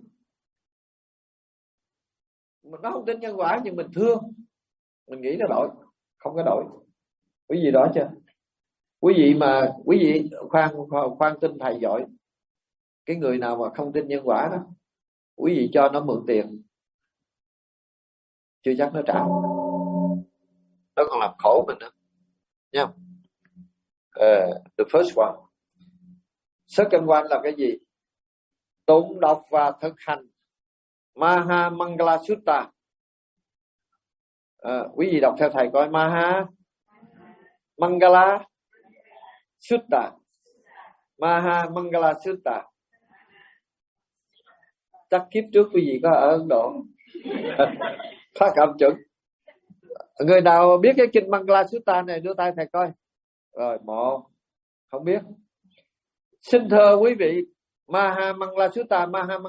Nó không tin nhân quả nhưng mình thương, mình nghĩ nó đổi, không có đổi. Quý vị đó chưa? Quý vị khoan tin thầy giỏi. Cái người nào mà không tin nhân quả đó, quý vị cho nó mượn tiền, chưa chắc nó trả, nó còn làm khổ mình nữa nha. The first one. Second one là cái gì? Tụng đọc và thực hành Maha Mangala Sutta. Quý vị đọc theo thầy coi. Maha Mangala Sutta, Maha Mangala Sutta. Chắc kiếp trước quý vị có ở Ấn Độ phát âm chuẩn. Người nào biết cái kinh Mangala Sutta này đưa tay thầy coi. Rồi, một. Không biết. Xin thưa quý vị, Maha Mangala Sutta.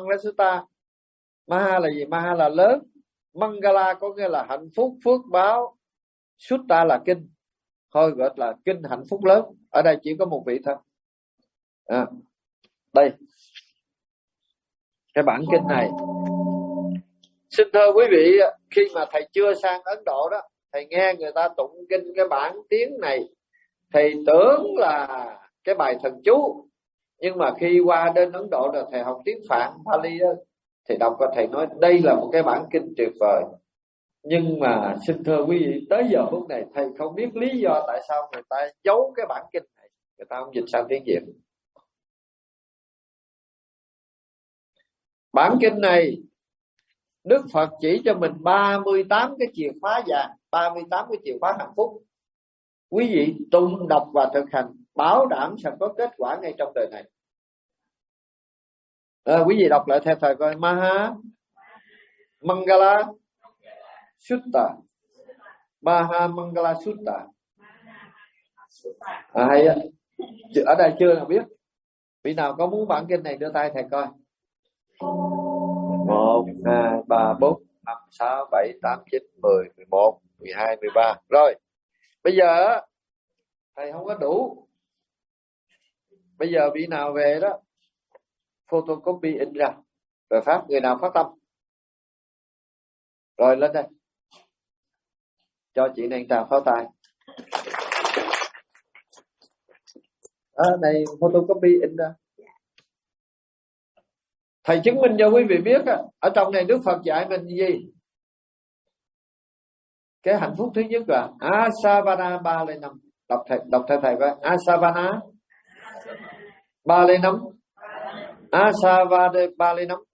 Maha là gì? Maha là lớn. Mangala có nghĩa là hạnh phúc, phước báo. Sutta là kinh. Thôi gọi là kinh hạnh phúc lớn. Ở đây chỉ có một vị thôi. Đây. Cái bản kinh này. Xin thưa quý vị, khi mà thầy chưa sang Ấn Độ đó, thầy nghe người ta tụng kinh cái bản tiếng này, thầy tưởng là cái bài thần chú. Nhưng mà khi qua đến Ấn Độ rồi thầy học tiếng Phạn, Pali đó, thầy đọc và thầy nói đây là một cái bản kinh tuyệt vời. Nhưng mà xin thưa quý vị, tới giờ phút này thầy không biết lý do tại sao người ta giấu cái bản kinh này, người ta không dịch sang tiếng Việt. Bản kinh này Đức Phật chỉ cho mình 38 cái chìa khóa vàng, 38 cái chìa khóa hạnh phúc. Quý vị tụng đọc và thực hành, bảo đảm sẽ có kết quả ngay trong đời này. Quý vị đọc lại theo thầy coi. Maha Mangala Sutta. Maha Mangala Sutta. Hay á. Ở đây chưa nào biết. Vị nào có muốn bản kinh này đưa tay thầy coi. 1, 2, 3, 4, 5, 6, 7, 8, 9, 10, 11, 12, 13. Rồi. Bây giờ thầy không có đủ. Bây giờ vị nào về đó photocopy in ra rồi phát. Người nào phát tâm rồi lên đây cho chị này Trà pháo tay. Này photocopy in ra. Thầy chứng minh cho quý vị biết ở trong này Đức Phật dạy mình gì? Cái hạnh phúc thứ nhất là Asavana ba lên năm. Đọc theo thầy coi. Asavana ba lên năm. Asavana ba lên năm.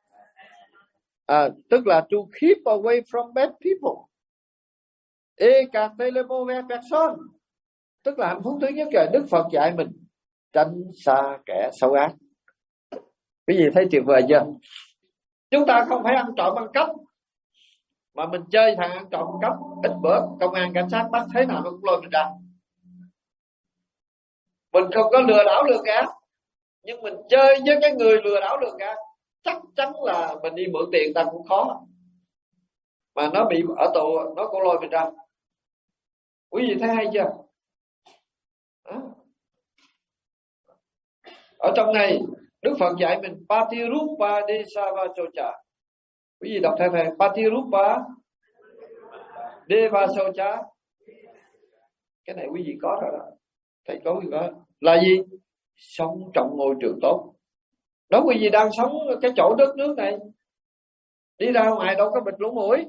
Tức là to keep away from bad people. Ekatelemo person. Tức là hạnh phúc thứ nhất là Đức Phật dạy mình tránh xa kẻ xấu ác. Quý vị thấy tuyệt vời chưa? Chúng ta không phải ăn trộm ăn cắp, mà mình chơi thằng ăn trộm ăn cắp, ít bữa công an cảnh sát bắt thế nào nó cũng lôi mình ra. Mình không có lừa đảo lừa gạt, nhưng mình chơi với cái người lừa đảo lừa gạt, chắc chắn là mình đi mượn tiền ta cũng khó, mà nó bị ở tù nó cũng lôi mình ra. Quý vị thấy hay chưa? Ở trong này Đức Phật dạy mình Patirupa Desavasocha. Quý vị đọc theo thầy. Patirupa Devasocha. Cái này quý vị có rồi đó. Thầy có gì đó. Là gì? Sống trong môi trường tốt. Đó, quý vị đang sống cái chỗ đất nước này, đi ra ngoài đâu có bịt lỗ mũi,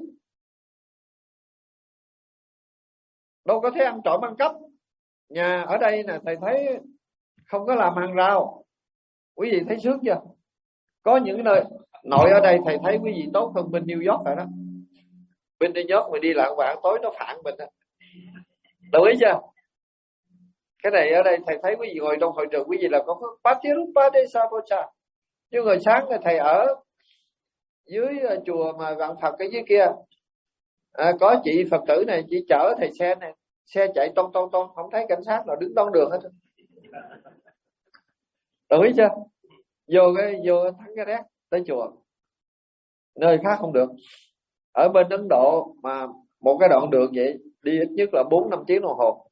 đâu có thấy ăn trộm ăn cắp. Nhà ở đây nè, thầy thấy không có làm hàng rào. Quý vị thấy sướng chưa? Có những nơi nội ở đây thầy thấy quý vị tốt hơn bên New York rồi đó. Bên New York mình đi lạng quạng tối nó phản mình đó. Đồng ý chưa? Cái này ở đây thầy thấy quý vị ngồi trong hội trường, quý vị là có phước Patirupa Desavasocha. Nhưng hồi sáng là thầy ở dưới chùa mà Vạn Phật ở dưới kia, có chị Phật tử này, chị chở thầy xe này, xe chạy ton, không thấy cảnh sát nào đứng đón đường hết. Đồng ý chưa? Vô thắng cái rét tới chùa. Nơi khác không được. Ở bên Ấn Độ mà một cái đoạn đường vậy đi ít nhất là 4-5 tiếng đồng hồ.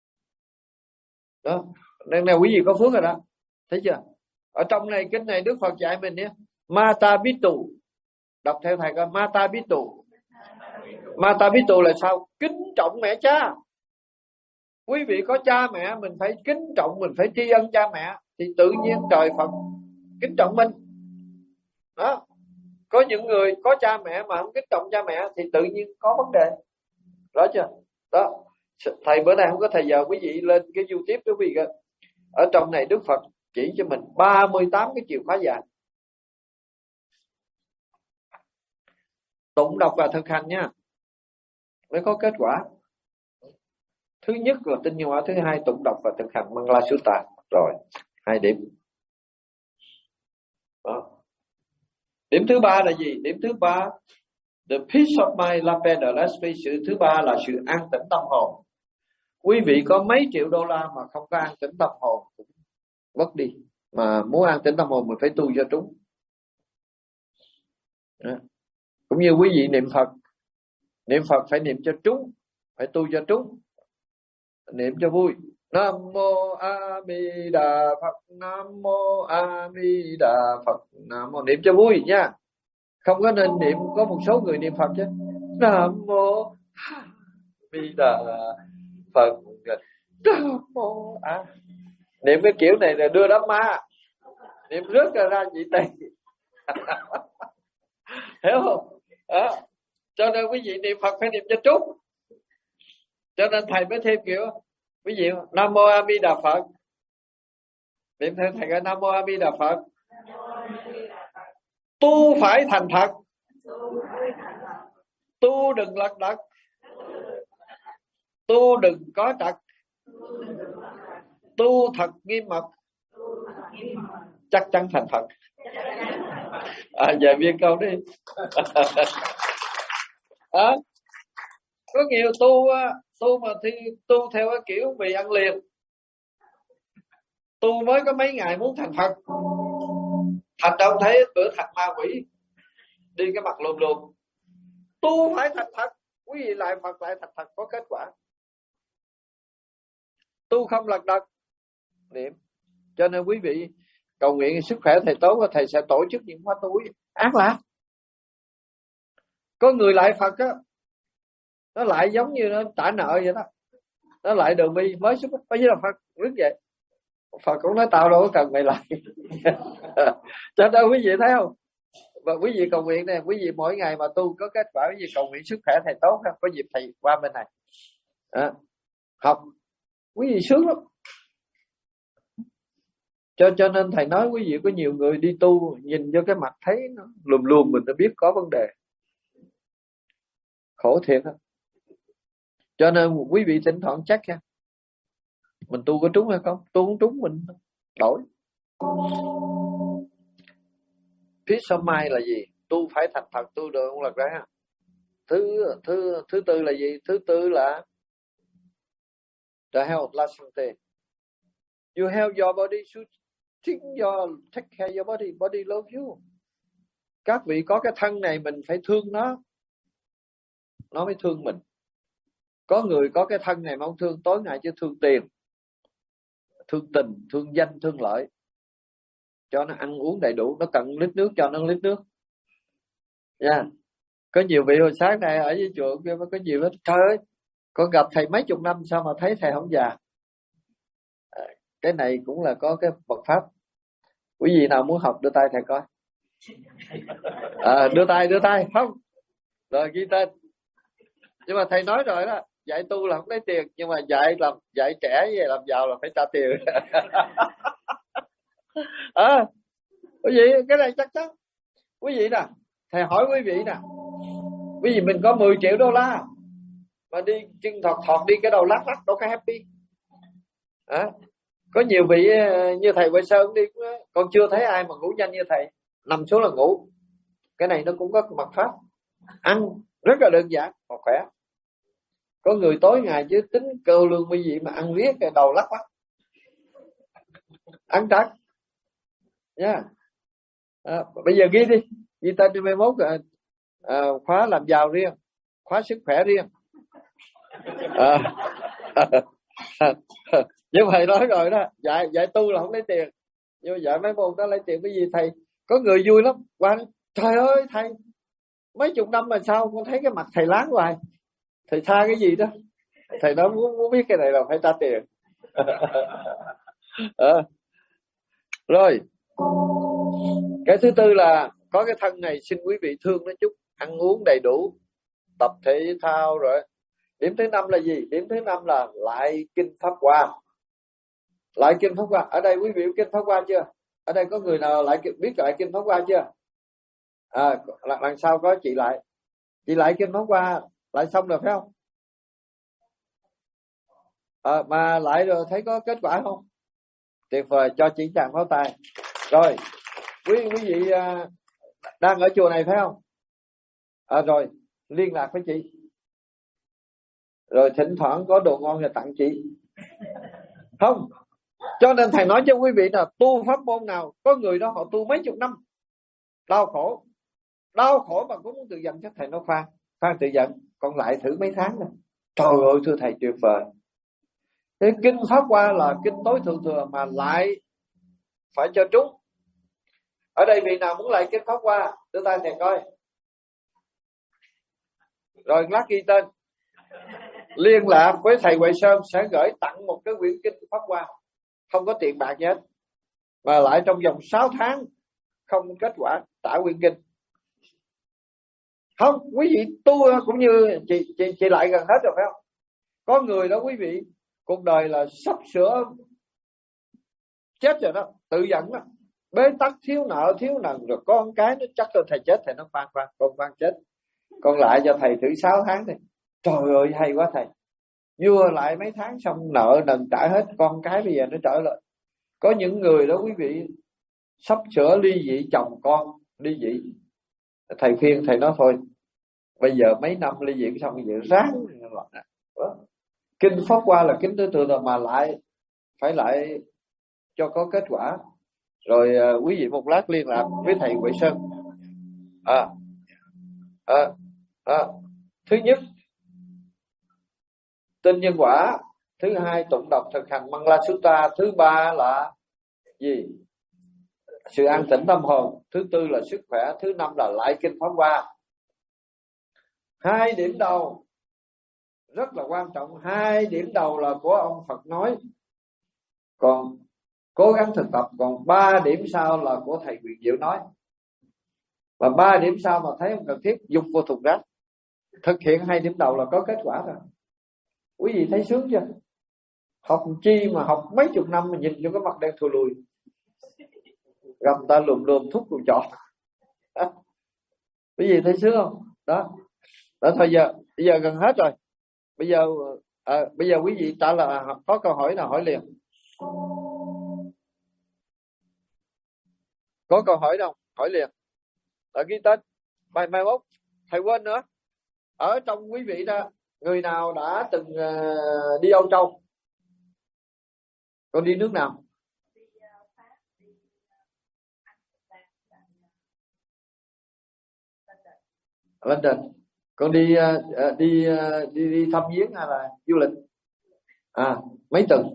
Đó, nên là quý vị có phước rồi đó. Thấy chưa? Ở trong này kinh này Đức Phật dạy mình nhé. Mata Pitu. Đọc theo thầy coi. Mata Pitu. Mata Pitu là sao? Kính trọng mẹ cha. Quý vị có cha mẹ, mình phải kính trọng, mình phải tri ân cha mẹ, thì tự nhiên trời Phật kính trọng mình. Đó. Có những người có cha mẹ mà không kính trọng cha mẹ thì tự nhiên có vấn đề. Rõ chưa? Đó. Thầy bữa nay không có thời giờ, quý vị lên cái YouTube quý vị coi. Ở trong này Đức Phật chỉ cho mình 38 cái chìa khóa vàng. Tụng đọc và thực hành nha, mới có kết quả. Thứ nhất là tin nhân quả, thứ hai tụng đọc và thực hành Mangala Sutta. Rồi, 2 điểm. Đó. Điểm thứ ba là gì? Điểm thứ ba The peace of mind, Lavender, let's face, sự thứ ba là sự an tĩnh tâm hồn. Quý vị có mấy triệu đô la mà không có an tĩnh tâm hồn cũng mất đi. Mà muốn an tĩnh tâm hồn mình phải tu cho trúng. Cũng như quý vị niệm Phật phải niệm cho trúng, phải tu cho trúng, niệm cho vui. Nam mô A Di Đà Phật, Nam mô A Di Đà Phật, Nam mô, niệm cho vui nha. Không có nên niệm, có một số người niệm Phật chứ. Nam mô A Di Đà Phật, Nam mô A. Niệm cái kiểu này là đưa đám ma, niệm rớt ra chị Tây. Hiểu không? Cho nên quý vị niệm Phật phải niệm cho trúng. Cho nên thầy mới thêm kiểu quý vị Nam mô A Di Đà Phật, niệm theo thầy gọi Nam mô A Di Đà Phật. Tu phải thành thật, tu đừng lật đật, tu đừng có trật, tu thật nghiêm mật, chắc chắn thành Phật. Về biên câu đi. Có nhiều tu mà thì tu theo cái kiểu vì ăn liền, tu mới có mấy ngày muốn thành Phật, thành đâu thấy bữa thành ma quỷ, đi cái mặt lùm lùm. Tu phải thành thật, quý vị lại Phật lại thành thật có kết quả. Tu không lật đật, niệm. Cho nên quý vị cầu nguyện sức khỏe thầy tốt và thầy sẽ tổ chức những khóa tu ác lắm. Có người lại Phật á, nó lại giống như nó trả nợ vậy đó, nó lại Từ Bi mới xuất bây giờ là Phật rất vậy. Phật cũng nói tao đâu có cần mày lại. Cho nên quý vị thấy không, và quý vị cầu nguyện này, quý vị mỗi ngày mà tu có kết quả, quý vị cầu nguyện sức khỏe thầy tốt ha, có dịp thầy qua bên này học, quý vị sướng lắm. Cho nên thầy nói quý vị có nhiều người đi tu nhìn vô cái mặt thấy nó lùm lùm, mình đã biết có vấn đề, khổ thiệt đó. Cho nên quý vị thỉnh thoảng chắc nha, mình tu có trúng hay không, tu không trúng mình đổi. Peace of mind là gì? Tu phải thành thật, tu được không lật ra. Thứ tư là gì? Thứ tư là the health, la santé. You have your body, should take care your body love you. Các vị có cái thân này mình phải thương nó mới thương mình. Có người có cái thân này mà không thương, tối ngày chứ thương tiền, thương tình, thương danh, thương lợi. Cho nó ăn uống đầy đủ, nó cần lít nước cho nó lít nước. Có nhiều vị hồi sáng này ở dưới chùa kia có nhiều đó, trời ơi, con gặp thầy mấy chục năm sao mà thấy thầy không già. Cái này cũng là có cái Phật pháp. Quý vị nào muốn học đưa tay thầy coi. Đưa tay không rồi ghi tên. Nhưng mà thầy nói rồi đó, dạy tu là không lấy tiền, nhưng mà dạy trẻ về làm giàu là phải trả tiền. Quý vị cái này chắc chắn. Quý vị nè, thầy hỏi quý vị nè, quý vị mình có 10 triệu đô la mà đi chân thọt đi cái đầu lắc đâu có happy. Có nhiều vị như thầy Huệ Sơn đi, con chưa thấy ai mà ngủ nhanh như thầy, nằm xuống là ngủ. Cái này nó cũng có mặt pháp. Ăn rất là đơn giản mà khỏe. Có người tối ngày chứ tính cơ lương quý vị mà ăn riết cái đầu lắc ăn trắng nha. Bây giờ ghi đi, ghi tên đi 21 khóa làm giàu riêng, khóa sức khỏe riêng. Như thầy nói rồi đó, dạy tu là không lấy tiền, nhưng mà dạy mấy môn đó lấy tiền. Cái gì thầy có người vui lắm, qua trời ơi thầy mấy chục năm mà sao con thấy cái mặt thầy láng hoài, thầy tha cái gì đó. Thầy nói muốn biết cái này là phải trả tiền. Rồi cái thứ tư là có cái thân này xin quý vị thương nó chút, ăn uống đầy đủ, tập thể thao. Rồi điểm thứ năm là gì? Điểm thứ năm là lại kinh Pháp Hoa. Lại kinh Pháp Hoa. Ở đây quý vị biết kinh Pháp Hoa chưa? Ở đây có người nào biết lại kinh Pháp Hoa chưa? Lần sau có chị lại kinh Pháp Hoa lại xong rồi phải không? Mà lại rồi thấy có kết quả không? Tuyệt vời, cho chị chàng pháo tay. Rồi quý vị đang ở chùa này phải không? Rồi liên lạc với chị, rồi thỉnh thoảng có đồ ngon thì tặng chị. Không, cho nên thầy nói cho quý vị là tu pháp môn nào có người đó họ tu mấy chục năm đau khổ mà cũng muốn tự giận, chắc thầy nói khoan tự giận, còn lại thử mấy tháng này. Trời ơi thưa thầy, tuyệt vời. Cái kinh Pháp Hoa là kinh tối thượng thừa mà lại phải cho trúng. Ở đây vị nào muốn lại kinh Pháp Hoa đưa tay thầy coi, rồi lát ghi tên, liên lạc với thầy Huệ Sơn sẽ gửi tặng một cái quyển kinh Pháp Hoa, không có tiền bạc gì hết, mà lại trong vòng 6 tháng không kết quả trả quyển kinh. Không, quý vị tu cũng như chị lại gần hết rồi phải không? Có người đó quý vị, cuộc đời là sắp sửa chết rồi đó, tự giận đó, bế tắc, thiếu nợ thiếu nần, rồi con cái nó chắc cho thầy chết. Thầy nó khoan chết, con lại cho thầy thử 6 tháng này. Trời ơi hay quá thầy, vừa lại mấy tháng xong nợ nần trả hết, con cái bây giờ nó trở lại. Có những người đó quý vị sắp sửa ly dị, chồng con ly dị, thầy khuyên thầy nói thôi bây giờ mấy năm ly dị xong bây giờ ráng. Kinh Pháp Hoa là kinh tư tưởng mà lại phải lại cho có kết quả. Rồi quý vị một lát liên lạc với thầy Huệ Sơn. Thứ nhất tin nhân quả, thứ hai tụng đọc thực hành Mangala Sutta, thứ ba là gì? Sự an tĩnh tâm hồn, thứ tư là sức khỏe, thứ năm là lại kinh Pháp Hoa. 2 điểm đầu rất là quan trọng. 2 điểm đầu là của ông Phật nói, còn cố gắng thực tập. Còn 3 điểm sau là của thầy Quyền Diệu nói. Và 3 điểm sau mà thấy không cần thiết, dục vô thùng rác. Thực hiện 2 điểm đầu là có kết quả rồi. Quý vị thấy sướng chưa? Học chi mà học mấy chục năm mà nhìn cho cái mặt đen thùi lùi, gặp ta lùm thúc cùng chọt. Quý vị thấy sướng không? Đó thôi bây giờ gần hết rồi. Bây giờ quý vị trả lời, có câu hỏi nào hỏi liền. Có câu hỏi đâu hỏi liền. Ghi tên. Mai mốt thầy quên nữa. Ở trong quý vị đó, người nào đã từng đi Âu Châu? Con đi nước nào? London. Con đi thăm viếng hay là du lịch? Mấy tuần?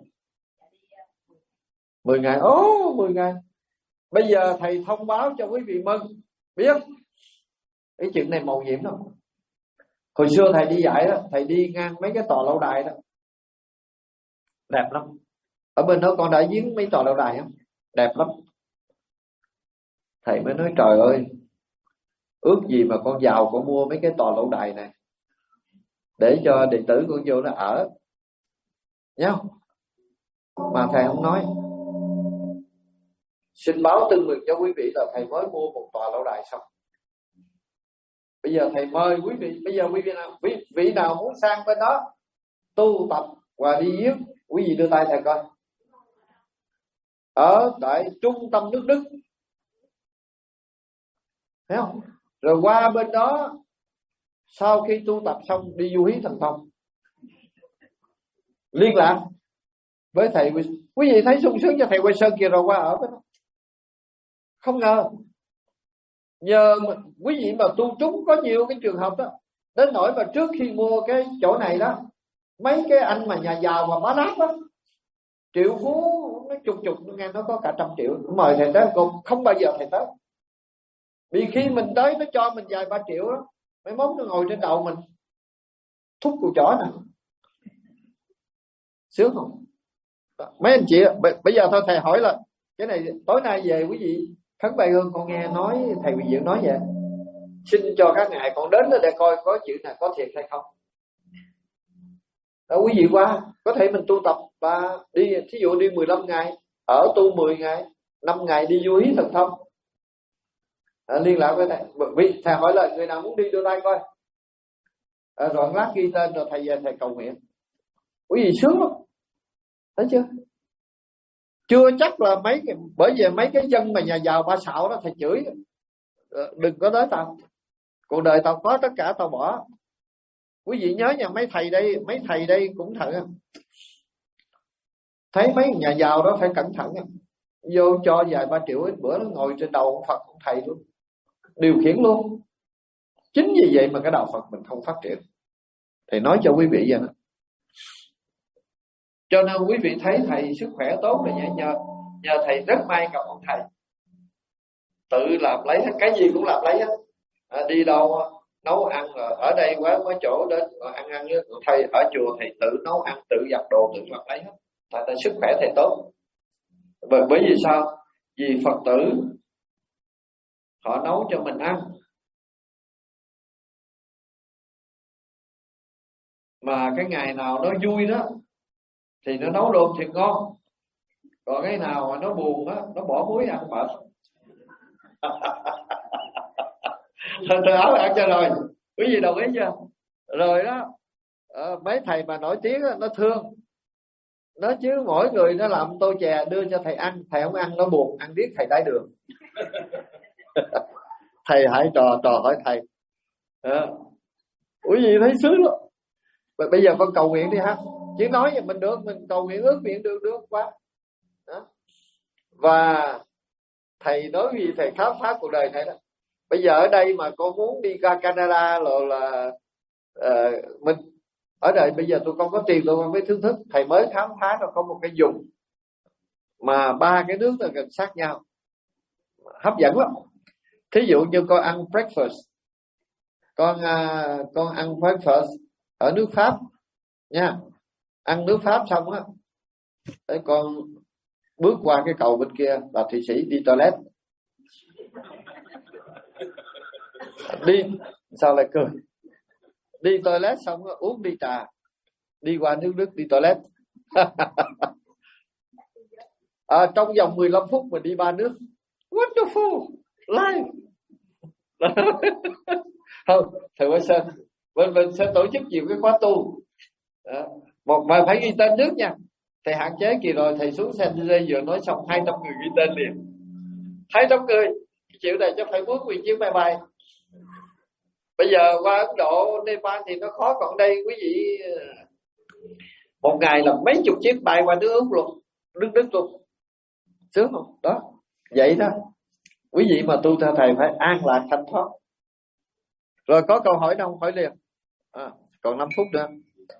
10 ngày. 10 ngày. Bây giờ thầy thông báo cho quý vị mừng biết cái chuyện này màu nhiệm đâu. Hồi xưa thầy đi dạy đó, thầy đi ngang mấy cái tòa lâu đài đó, đẹp lắm. Ở bên đó con đã viếng mấy tòa lâu đài không? Đẹp lắm. Thầy mới nói trời ơi, ước gì mà con giàu con mua mấy cái tòa lâu đài này để cho đệ tử con vô nó ở nhá. Mà thầy không nói. Xin báo tin mừng cho quý vị là thầy mới mua một tòa lâu đài xong. Bây giờ thầy mời quý vị, bây giờ vị nào muốn sang bên đó tu tập và đi viếng, quý vị đưa tay thầy coi. Ở tại trung tâm nước Đức, thấy không? Rồi qua bên đó, sau khi tu tập xong đi du hí thần thông, liên lạc với thầy. Quý vị thấy sung sướng cho thầy Huệ Sơn kia rồi qua ở bên đó. Không ngờ nhờ quý vị mà tu trúng, có nhiều cái trường hợp đó, đến nỗi mà trước khi mua cái chỗ này đó, mấy cái anh mà nhà giàu mà bá đáp đó, triệu phú nó chục nghe nó có cả 100 triệu, mời thầy tới, còn không bao giờ thầy tới. Vì khi mình tới nó cho mình vài 3 triệu đó, mấy món nó ngồi trên đầu mình thúc cùi chỏ nè. Sướng không? Mấy anh chị, bây giờ thôi thầy hỏi là cái này tối nay về quý vị khấn bài hương, con nghe nói thầy Quyền Diệu nói vậy, xin cho các ngài con đến để coi có chữ này có thiệt hay không. Đó, quý vị qua có thể mình tu tập và đi, thí dụ đi 15 ngày ở tu 10 ngày, 5 ngày đi du hí thần thông. Liên lạc với thầy. Vì thầy hỏi là người nào muốn đi đưa tay coi. Rồi lát ghi tên rồi thầy về thầy cầu nguyện. Quý vị sướng lắm. Thấy chưa? Chưa chắc là bởi vì mấy cái dân mà nhà giàu ba xạo đó thầy chửi, đừng có tới tao. Cuộc đời tao có tất cả tao bỏ. Quý vị nhớ nha, mấy thầy đây cũng thận. Thấy mấy nhà giàu đó phải cẩn thận. Vô cho vài 3 triệu ít bữa nó ngồi trên đầu ông Phật, ông thầy luôn, điều khiển luôn. Chính vì vậy mà cái đạo Phật mình không phát triển. Thầy nói cho quý vị vậy đó. Cho nên quý vị thấy thầy sức khỏe tốt là nhờ thầy rất may gặp ông thầy. Tự làm lấy hết, cái gì cũng làm lấy hết. Đi đâu nấu ăn, ở đây quá chỗ đến ăn với thầy, ở chùa thầy tự nấu ăn, tự giặt đồ, tự làm lấy hết. Tại sức khỏe thầy tốt. Bởi vì sao? Vì Phật tử họ nấu cho mình ăn, mà cái ngày nào nó vui đó thì nó nấu luôn thì ngon. Còn cái nào mà nó buồn đó, nó bỏ muối ăn mệt. Tôi áo ăn cho rồi, quý vị đồng ý chưa? Rồi đó, mấy thầy mà nổi tiếng đó, nó thương nó chứ mỗi người nó làm tô chè đưa cho thầy ăn, thầy không ăn nó buồn, ăn biết thầy đái đường. Thầy hãy trò hỏi thầy. Quý vị thấy sướng lắm. Bây giờ con cầu nguyện đi ha, chứ nói gì mình được, mình cầu nguyện ước nguyện được quá đó. Và thầy nói gì thầy khám phá cuộc đời này đó. Bây giờ ở đây mà con muốn đi ra Canada là mình ở đây bây giờ tôi không có tiền, tôi không biết thưởng thức. Thầy mới khám phá nó có một cái vùng mà 3 cái nước là gần sát nhau, hấp dẫn lắm. Thí dụ như con ăn breakfast, con ăn breakfast ở nước Pháp nha, ăn nước Pháp xong á, để con bước qua cái cầu bên kia là Thụy Sĩ đi toilet. Đi sao lại cười? Đi toilet xong đó, uống ly trà, đi qua nước Đức đi toilet. Trong vòng 15 phút mình đi 3 nước. Wonderful life. Không, thầy Quang Sơn, mình sẽ tổ chức nhiều cái khóa tu. Một mà phải ghi tên nước nha. Thầy hạn chế kỳ rồi thầy xuống San Jose vừa nói xong 200 người ghi tên liền. 200 người chịu này cho phải muốn quyền chuyến bay bay. Bây giờ qua Ấn Độ, Nepal thì nó khó, còn đây quý vị một ngày là mấy chục chiếc bay qua nước Úc luôn, nước Đức luôn. Sướng không? Đó, vậy đó. Quý vị mà tu theo thầy phải an lạc thanh thoát. Rồi có câu hỏi đâu hỏi liền. Còn 5 phút nữa.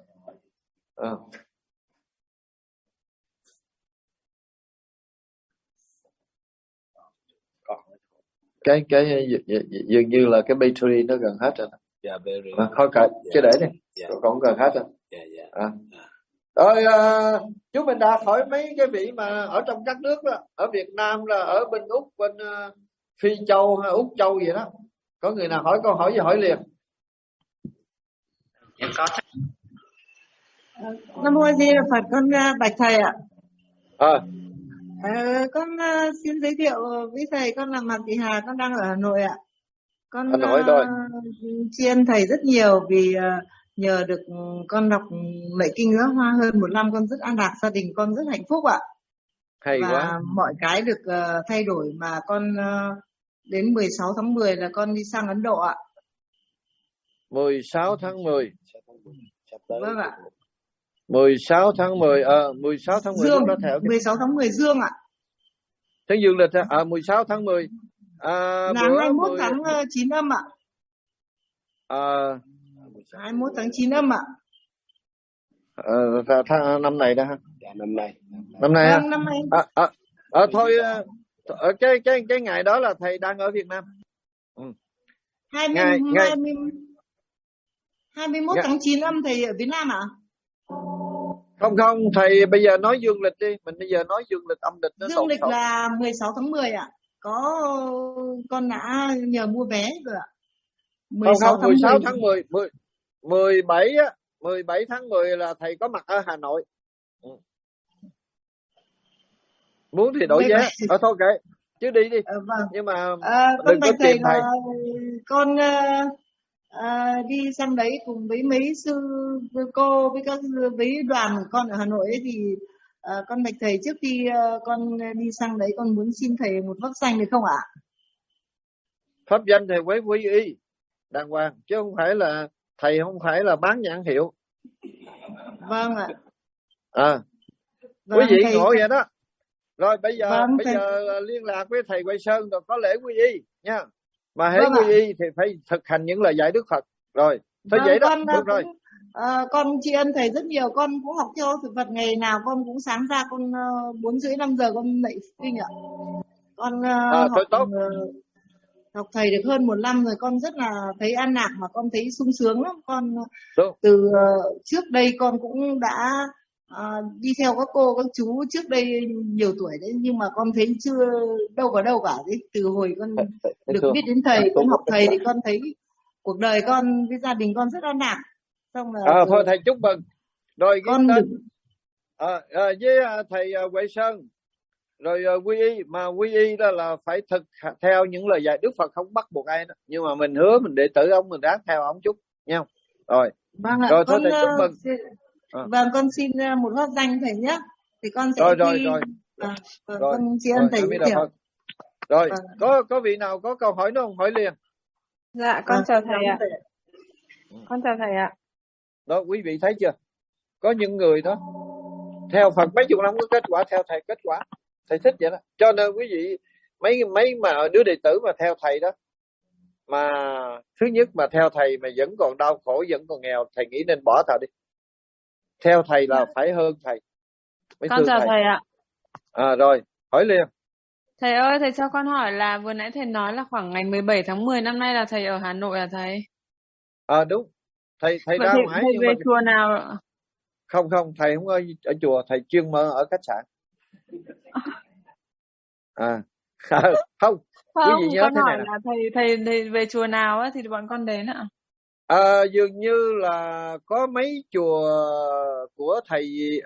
Cái dường như là cái battery nó gần hết rồi. Dạ, thôi kệ, chứ để đi. Còn gần hết rồi. Rồi chú Bình Đạt hỏi mấy cái vị mà ở trong các nước đó, ở Việt Nam là ở bên Úc, bên Phi Châu hay Úc Châu gì đó, có người nào hỏi câu hỏi gì hỏi liền. Nam mô Di Đà Phật, con bạch thầy ạ. Con xin giới thiệu với thầy, con là Mạc Thị Hà, con đang ở Hà Nội ạ. Con tri ân thầy rất nhiều vì nhờ được con đọc Lạy Kinh Giáo Hoa hơn 1 năm, con rất an lạc, gia đình con rất hạnh phúc ạ. Hay và quá. Mọi cái được thay đổi mà con đến 16 tháng 10 là con đi sang Ấn Độ ạ. 16 tháng 10. Vâng ạ. 16 tháng 10, 16 tháng 10 Dương, đó theo 16 tháng 10 Dương ạ. Tháng dương lịch 16 tháng 10. Là 21 tháng 9 âm ạ. 21 tháng 9 âm ạ. Năm này đó ha. Năm nay. Năm nay. Thôi ở cái ngày đó là thầy đang ở Việt Nam. 21 tháng 9 âm thầy ở Việt Nam ạ? Không, thầy bây giờ nói dương lịch đi. Mình bây giờ nói dương lịch âm lịch. Dương lịch là 16 tháng 10 ạ. Có con đã nhờ mua vé rồi ạ. 16 tháng 10. 17 tháng 10 là thầy có mặt ở Hà Nội. Muốn thì đổi vé. Thôi kệ, chứ đi đi. Vâng. Nhưng mà con bạch thầy là con đi sang đấy cùng với mấy sư cô với đoàn của con ở Hà Nội ấy, thì con bạch thầy trước khi con đi sang đấy con muốn xin thầy một pháp danh được không ạ? Pháp danh thầy với quy y. đàng hoàng, chứ không phải là thầy không phải là bán nhãn hiệu. Vâng ạ. Quý Vâng, vị thầy ngộ vậy đó. Rồi bây vâng, thầy giờ liên lạc với thầy Huệ Sơn rồi có lễ quy y nha. Mà hễ vâng ạ. quy y thì phải thực hành những lời dạy Đức Phật. Rồi, thôi Vâng, vậy đó, con được rồi. cũng con tri ân thầy rất nhiều. Con cũng học theo thực Phật, ngày nào con cũng sáng ra con 4:30-5 giờ con lạy kinh ạ. Con Thôi tốt. học thầy được hơn 1 năm rồi, con rất là thấy an lạc, mà con thấy sung sướng lắm. Con Đúng. từ trước đây con cũng đã đi theo các cô các chú trước đây nhiều tuổi đấy, nhưng mà con thấy chưa đâu vào đâu cả đấy. Từ hồi con được biết đến thầy, con học thầy thì con thấy cuộc đời con với gia đình con rất an lạc. Xong là Thôi thầy chúc mừng. Rồi con ghi tên với thầy Huệ Sơn. Rồi quy y, mà quy y đó là phải thực theo những lời dạy Đức Phật, không bắt buộc ai đó. Nhưng mà mình hứa mình đệ tử ông, mình ráng theo ông chút nha. Rồi. Vâng ạ. Rồi thôi thầy chúc mừng. Vâng, con xin một góp danh thầy nhé. Thì con sẽ Rồi. con tri ân thầy rất nhiều. Rồi, có vị nào có câu hỏi nữa không? Hỏi liền. Dạ, con chào thầy ạ. Con chào thầy ạ. Đó, quý vị thấy chưa? Có những người đó theo Phật mấy chục năm có kết quả, theo thầy kết quả. Thầy thích vậy đó. Cho nên quý vị mấy mà đứa đệ tử mà theo thầy đó, mà thứ nhất mà theo thầy mà vẫn còn đau khổ, vẫn còn nghèo, thầy nghĩ nên bỏ thầy đi. Theo thầy là phải hơn thầy. Con chào thầy ạ. Rồi, hỏi liền. Thầy ơi, thầy cho con hỏi là vừa nãy thầy nói là khoảng ngày 17 tháng 10 năm nay là thầy ở Hà Nội à thầy? Đúng. Thầy ra ngoài. Thầy về chùa nào? Không, thầy không ở chùa, thầy chuyên mơ ở khách sạn. Không, quý vị nhớ con thế hỏi này là thầy về chùa nào á thì bọn con đến ạ. Dường như là có mấy chùa của thầy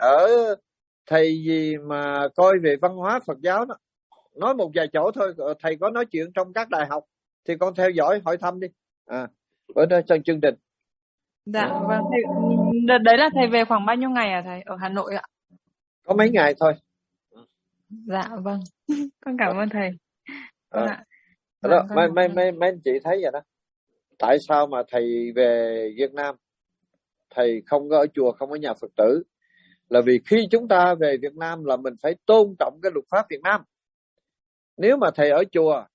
gì mà coi về văn hóa Phật giáo đó. Nói một vài chỗ thôi, thầy có nói chuyện trong các đại học thì con theo dõi hỏi thăm đi. Bữa đó trong chương trình. Dạ vâng, thầy, đấy là thầy về khoảng bao nhiêu ngày à thầy ở Hà Nội ạ? Có mấy ngày thôi. Dạ vâng. Con cảm ơn thầy. Đó, mấy anh chị thấy vậy đó. Tại sao mà thầy về Việt Nam thầy không có ở chùa, không ở nhà Phật tử? Là vì khi chúng ta về Việt Nam là mình phải tôn trọng cái luật pháp Việt Nam. Nếu mà thầy ở chùa,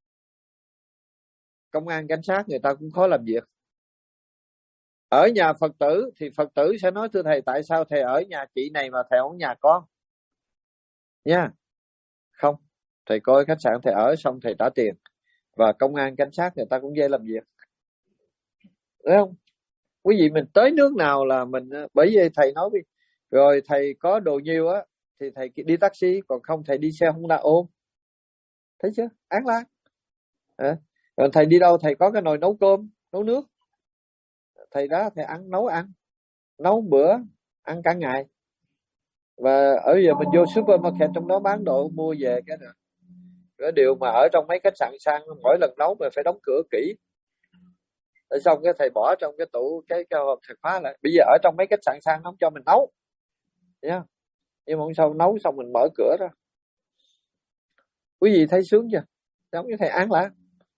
công an cảnh sát người ta cũng khó làm việc. Ở nhà Phật tử thì Phật tử sẽ nói thưa thầy, tại sao thầy ở nhà chị này mà thầy không ở nhà con nha. Không, thầy coi khách sạn thầy ở xong thầy trả tiền, và công an cảnh sát người ta cũng dễ làm việc, đúng không? Quý vị mình tới nước nào là mình, bởi vì thầy nói đi, rồi thầy có đồ nhiều á thì thầy đi taxi, còn không thầy đi xe Honda ôm. Thấy chưa? Án lá. Rồi thầy đi đâu thầy có cái nồi nấu cơm, nấu nước. Thầy đó thầy nấu bữa ăn cả ngày. Và ở giờ mình vô supermarket trong đó bán đồ mua về cái này. Cái điều mà ở trong mấy khách sạn sang mỗi lần nấu mình phải đóng cửa kỹ. Rồi xong cái thầy bỏ trong cái tủ cái hộp thầy khóa lại. Bây giờ ở trong mấy khách sạn sang nó không cho mình nấu. Yeah. Nhưng mà hôm sau nấu xong mình mở cửa ra. Quý vị thấy sướng chưa? Giống như thầy Án Lã.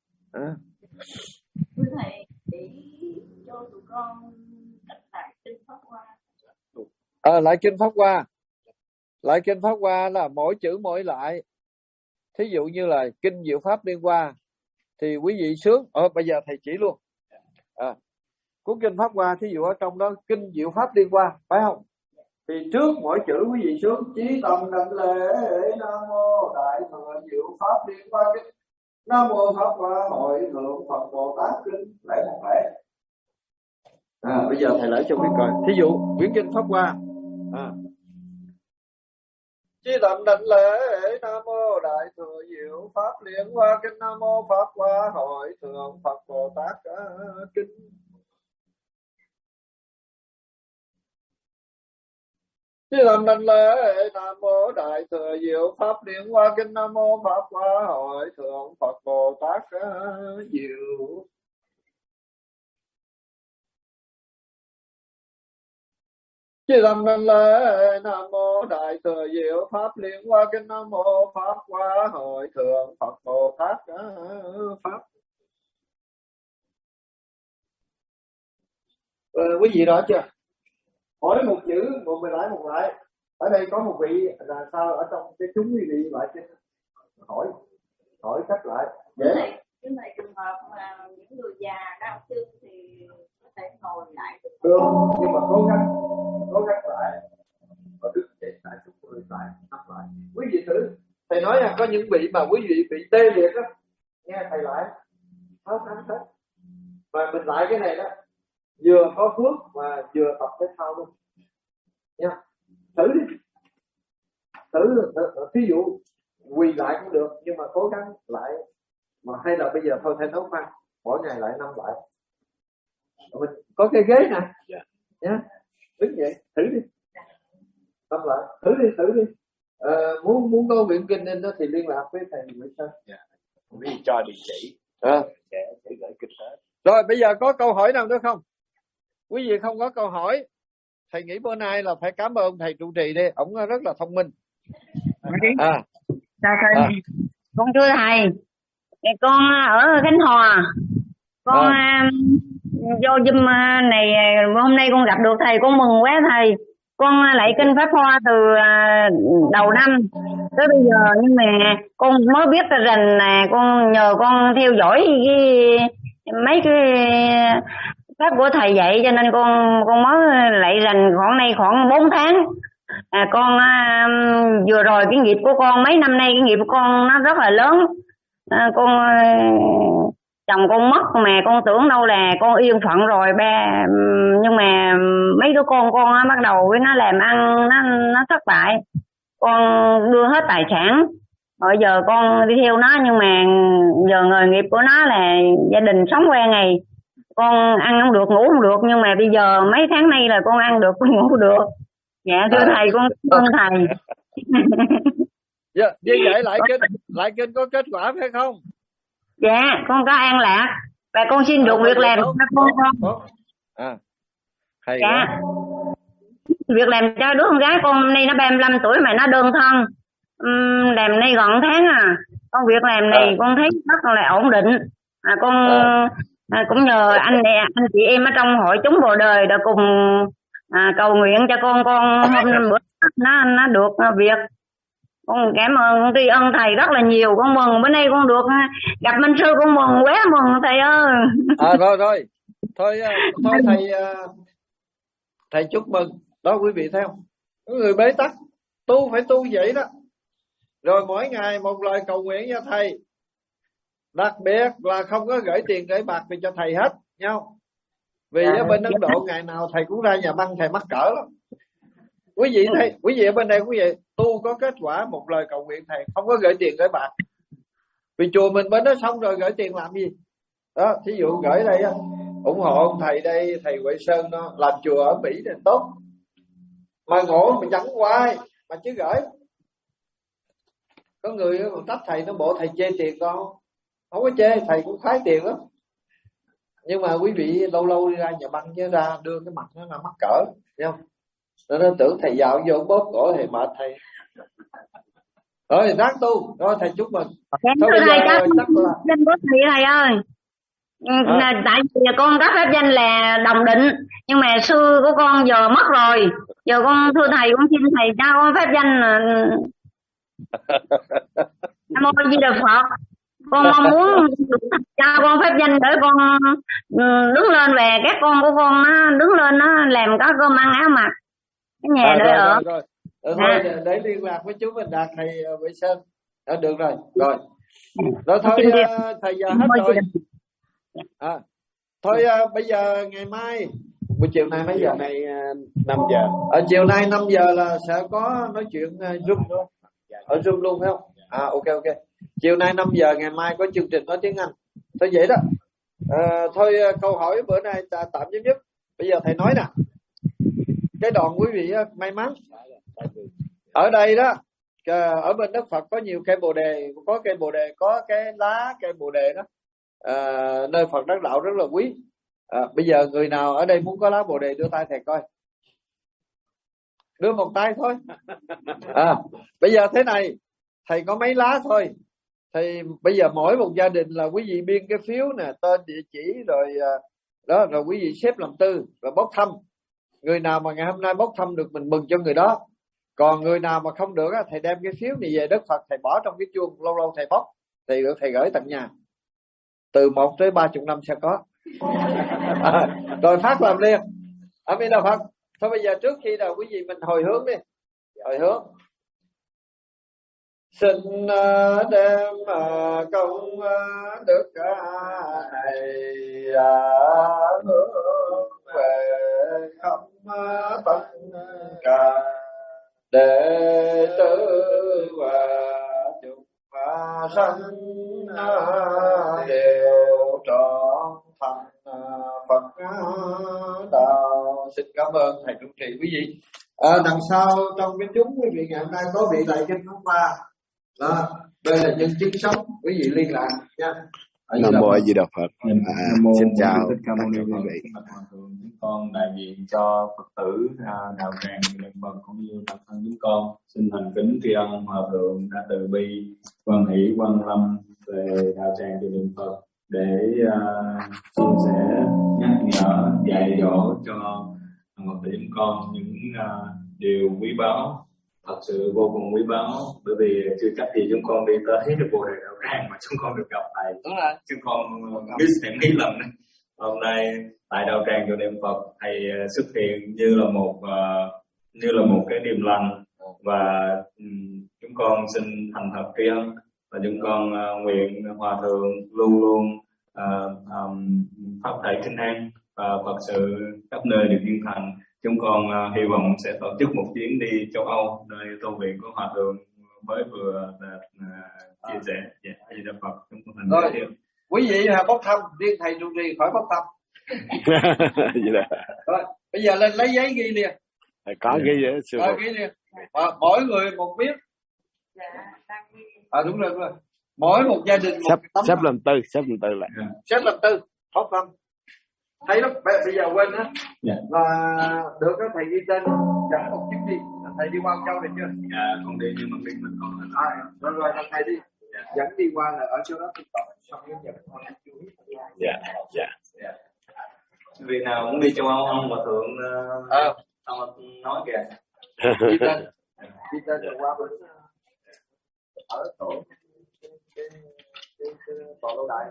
Thưa thầy, để cho tụi con đọc lại kinh Pháp Hoa. Lại kinh Pháp Hoa. Lại kinh Pháp Hoa là mỗi chữ mỗi lại. Thí dụ như là kinh Diệu Pháp Liên Hoa thì quý vị sướng. Bây giờ thầy chỉ luôn. Cuốn kinh Pháp Hoa, thí dụ ở trong đó kinh Diệu Pháp Liên Hoa, phải không? Thì trước mỗi chữ quý vị sướng chí tâm đảnh lễ Nam Mô Đại Thừa Diệu Pháp Liên Hoa Kinh, Nam Mô Pháp Hoa Hội Thượng Phật Bồ Tát Kinh, lại một lễ. Bây giờ thầy lại cho quý coi. Thí dụ quyển kinh Pháp Hoa, chí tâm đảnh lễ Nam Mô Đại Thừa Diệu Pháp Liên Hoa Kinh, Nam Mô Pháp Hoa Hội Thượng Phật Bồ Tát Kinh. Chí tâm đảnh lễ Nam Mô Đại Thừa Diệu Pháp Liên Hoa Kinh, Nam Mô Pháp Hoa Hội Thượng Phật Bồ Tát Diệu. Chí tâm đảnh lễ Nam Mô Đại Thừa Diệu Pháp Liên Hoa Kinh, Nam Mô Pháp Hoa Hội Thượng Phật Bồ Tát Pháp. Quý vị rõ chưa? Hỏi một chữ một lại. Ở đây có một vị là sao ở trong cái chúng quý vị lại chứ? Hỏi cách lại. Dễ. Cái này trường hợp mà những người già đau chân thì có thể ngồi lại được. Được, nhưng mà cố gắng lại. Và đứng dậy lại, xuống lại, nằm lại. Quý vị thử. Thầy nói là có những vị mà quý vị bị tê liệt đó, nghe thầy lại, tháo hết. Và mình lại cái này đó, vừa có phước mà vừa tập thể thao luôn, nha. Thử đi. Thử. Ví dụ quỳ lại cũng được, nhưng mà cố gắng lại. Mà hay là bây giờ thôi thầy nấu khoan, mỗi ngày lại 5 lại. Mình có cái ghế nè, nhá. Đứng dậy, thử đi. 5 lại, thử đi. Muốn có viện kinh nên đó thì liên lạc với thầy Nguyễn Sơn. Vì cho địa chỉ sẽ gửi kinh tế. Rồi bây giờ có câu hỏi nào nữa không? Quý vị không có câu hỏi, thầy nghĩ bữa nay là phải cảm ơn thầy trụ trì đi, ổng rất là thông minh. Con thưa thầy, con ở Khánh Hòa, con vô Zoom này hôm nay con gặp được thầy, con mừng quá thầy. Con lại kinh Pháp Hoa từ đầu năm tới bây giờ, nhưng mà con mới biết rằng là con nhờ con theo dõi mấy cái pháp của thầy dạy, cho nên con mới lại rành khoảng 4 tháng. Con vừa rồi cái nghiệp của con mấy năm nay, cái nghiệp của con nó rất là lớn. Chồng con mất mà con tưởng đâu là con yên phận rồi ba, nhưng mà mấy đứa con bắt đầu với nó làm ăn nó thất bại, con đưa hết tài sản. Bây giờ con đi theo nó, nhưng mà giờ nghề nghiệp của nó là gia đình sống qua ngày, con ăn không được, ngủ không được, nhưng mà bây giờ mấy tháng nay là con ăn được, con ngủ được. Dạ thưa thầy, con cảm ơn thầy. Như vậy lại kinh có kết quả phải không? Dạ, con có an lạc và con xin được việc làm cho con. Hay dạ. Việc làm cho đứa con gái con nay nó 35 tuổi mà nó đơn thân, làm nay gần tháng Con việc làm này con thấy rất là ổn định. Con cũng nhờ anh chị em ở trong hội chúng Bồ Đề đã cùng cầu nguyện cho con hôm bữa nó được việc. Con cảm ơn, con tri ân thầy rất là nhiều. Con mừng bữa nay con được gặp Minh Sư, con mừng quá mừng thầy ơi. Rồi thôi thầy chúc mừng đó quý vị thấy không? Người bế tắc tu phải tu vậy đó. Rồi mỗi ngày một lời cầu nguyện cho thầy, đặc biệt là không có gửi tiền gửi bạc về cho thầy hết nhau. Vì ở bên Ấn Độ ngày nào thầy cũng ra nhà băng, thầy mắc cỡ lắm. Quý vị ở bên đây quý vị tu có kết quả, một lời cầu nguyện thầy không có gửi tiền gửi bạc. Vì chùa mình bên đó xong rồi gửi tiền làm gì đó. Thí dụ gửi đây ủng hộ ông thầy đây, thầy Huệ Sơn nó làm chùa ở Mỹ thì tốt, mà ngộ mình chẳng hoài mà chứ gửi. Có người còn trách thầy, nó bộ thầy chê tiền con. Không có chê, thầy cũng khoái tiền lắm, nhưng mà quý vị lâu lâu đi ra nhà băng chứ ra đưa cái mặt nó là mắc cỡ, thấy không? Nó tưởng thầy giàu vô bóp cổ thầy mệt thầy. Rồi ráng tu. Rồi thầy chúc mừng. Thôi bây giờ chắc là danh của thầy ơi. Tại vì con rất hết danh là Đồng Định, nhưng mà sư của con giờ mất rồi. Giờ con thưa thầy, con xin thầy cho con phép danh là Nam Mô Di Đà Phật. Con mong muốn cho con phép danh để con đứng lên về các con của con nó đứng lên nó làm có cơm ăn áo mặc, cái nhà để ở. Thôi để liên lạc với chú Bình Đạt, thầy Huệ Sơn. Được rồi. Rồi thôi thầy giờ hết rồi. Thôi bây giờ ngày mai buổi chiều nay mấy giờ? Này 5 giờ. Ở chiều nay 5 giờ là sẽ có nói chuyện Zoom luôn. Ở Zoom luôn phải không? Ok. Chiều nay 5 giờ, ngày mai có chương trình nói tiếng Anh. Thôi vậy đó. Thôi câu hỏi bữa nay tạm chấm dứt. Bây giờ thầy nói nè. Cái đoạn quý vị may mắn. Ở đây đó, ở bên Đức Phật có nhiều cây bồ đề, có cây bồ đề, có cái lá cây bồ đề đó. Nơi Phật đắc đạo rất là quý. Bây giờ người nào ở đây muốn có lá bồ đề đưa tay thầy coi. Đưa một tay thôi. Bây giờ thế này, thầy có mấy lá thôi. Thì bây giờ mỗi một gia đình là quý vị biên cái phiếu nè, tên, địa chỉ, rồi Đó, rồi quý vị xếp làm tư và bốc thăm. Người nào mà ngày hôm nay bốc thăm được mình mừng cho người đó. Còn người nào mà không được thầy đem cái phiếu này về Đức Phật, thầy bỏ trong cái chuông, lâu lâu thầy bốc, thì được thầy gửi tận nhà. Từ 1 tới 30 năm sẽ có. Rồi phát làm liền. Amen là Phật. Thôi bây giờ trước khi là quý vị mình hồi hướng đi. Hồi hướng. Xin đem công đức này hướng về khắp tất cả đệ tử và chúng sanh đều trọn thành Phật đạo. Xin cảm ơn thầy trụ trì quý vị. Đằng sau trong cái chúng quý vị ngày hôm nay có vị đại kinh pháp hoa. Đó, đây là nhân chứng sống, quý vị liên lạc nha. Nam mô A Di Đà Phật. Xin chào tất cả quý vị. Chúng con đại diện cho Phật tử đạo tràng Niệm Phật cũng như bản thân chúng con xin thành kính tri ân Hòa thượng đã từ bi quan hỷ quan lâm về đạo tràng Niệm Phật để chia sẻ, nhắc nhở, dạy dỗ cho Phật tử chúng con những điều quý báu, thật sự vô cùng quý báu, bởi vì chưa chắc gì chúng con đi tới được Bồ Đề Đạo Tràng mà chúng con được gặp thầy. Đúng rồi. Chúng con biết nghĩ lầm. Hôm nay tại đạo tràng chùa Niệm Phật, thầy xuất hiện như là một cái điềm lành, và chúng con xin thành thật tri ân, và chúng con nguyện Hòa thượng luôn luôn pháp thể kinh an và Phật sự khắp nơi được yên thành. Chúng con hy vọng sẽ tổ chức một chuyến đi châu Âu, nơi tu viện của Hòa thượng mới vừa chia sẻ. A Di Đà Phật. Chúng con thành rồi, quý vị bốc thăm, riêng thầy trụ trì khỏi bốc thăm. Rồi, bây giờ lên lấy giấy ghi liền. Có ghi vậy sư phụ. Ghi liền. Mỗi người một miếng. Đúng rồi. Mỗi một gia đình một tấm. Xếp làm tư lại. Xếp làm tư, bốc thăm. Thấy lắm, bây giờ quên á. Là được đó, thầy ghi tên dẫn một chiếc đi. Thầy đi qua Châu này chưa? Dạ, con đi nhưng mà biết mình còn rồi thầy đi. Dẫn đi qua là ở chỗ đó tôi tập xong cái dẫn con em chú ý. Dạ. Vì nào cũng đi châu Âu không, Hòa thượng xong nói kìa. Ghi tên rồi qua bên ở tổ cái tòa lâu đài.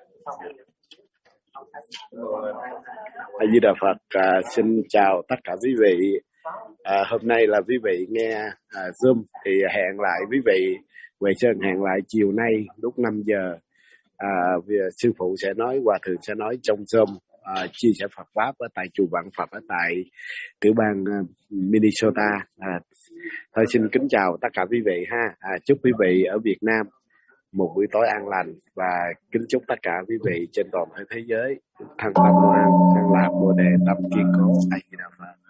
A Di Đà Phật. Xin chào tất cả quý vị. Hôm nay là quý vị nghe Zoom thì hẹn lại quý vị, Huệ Sơn hẹn lại chiều nay lúc 5 giờ. Sư phụ sẽ nói, Hòa thượng sẽ nói trong Zoom chia sẻ Phật pháp ở tại chùa Vạn Phật ở tại tiểu bang Minnesota. Thôi xin kính chào tất cả quý vị ha. Chúc quý vị ở Việt Nam một buổi tối an lành, và kính chúc tất cả quý vị trên toàn thế giới thân tâm an lạc, Bồ đề tâm kiên cố. A Di Đà Phật.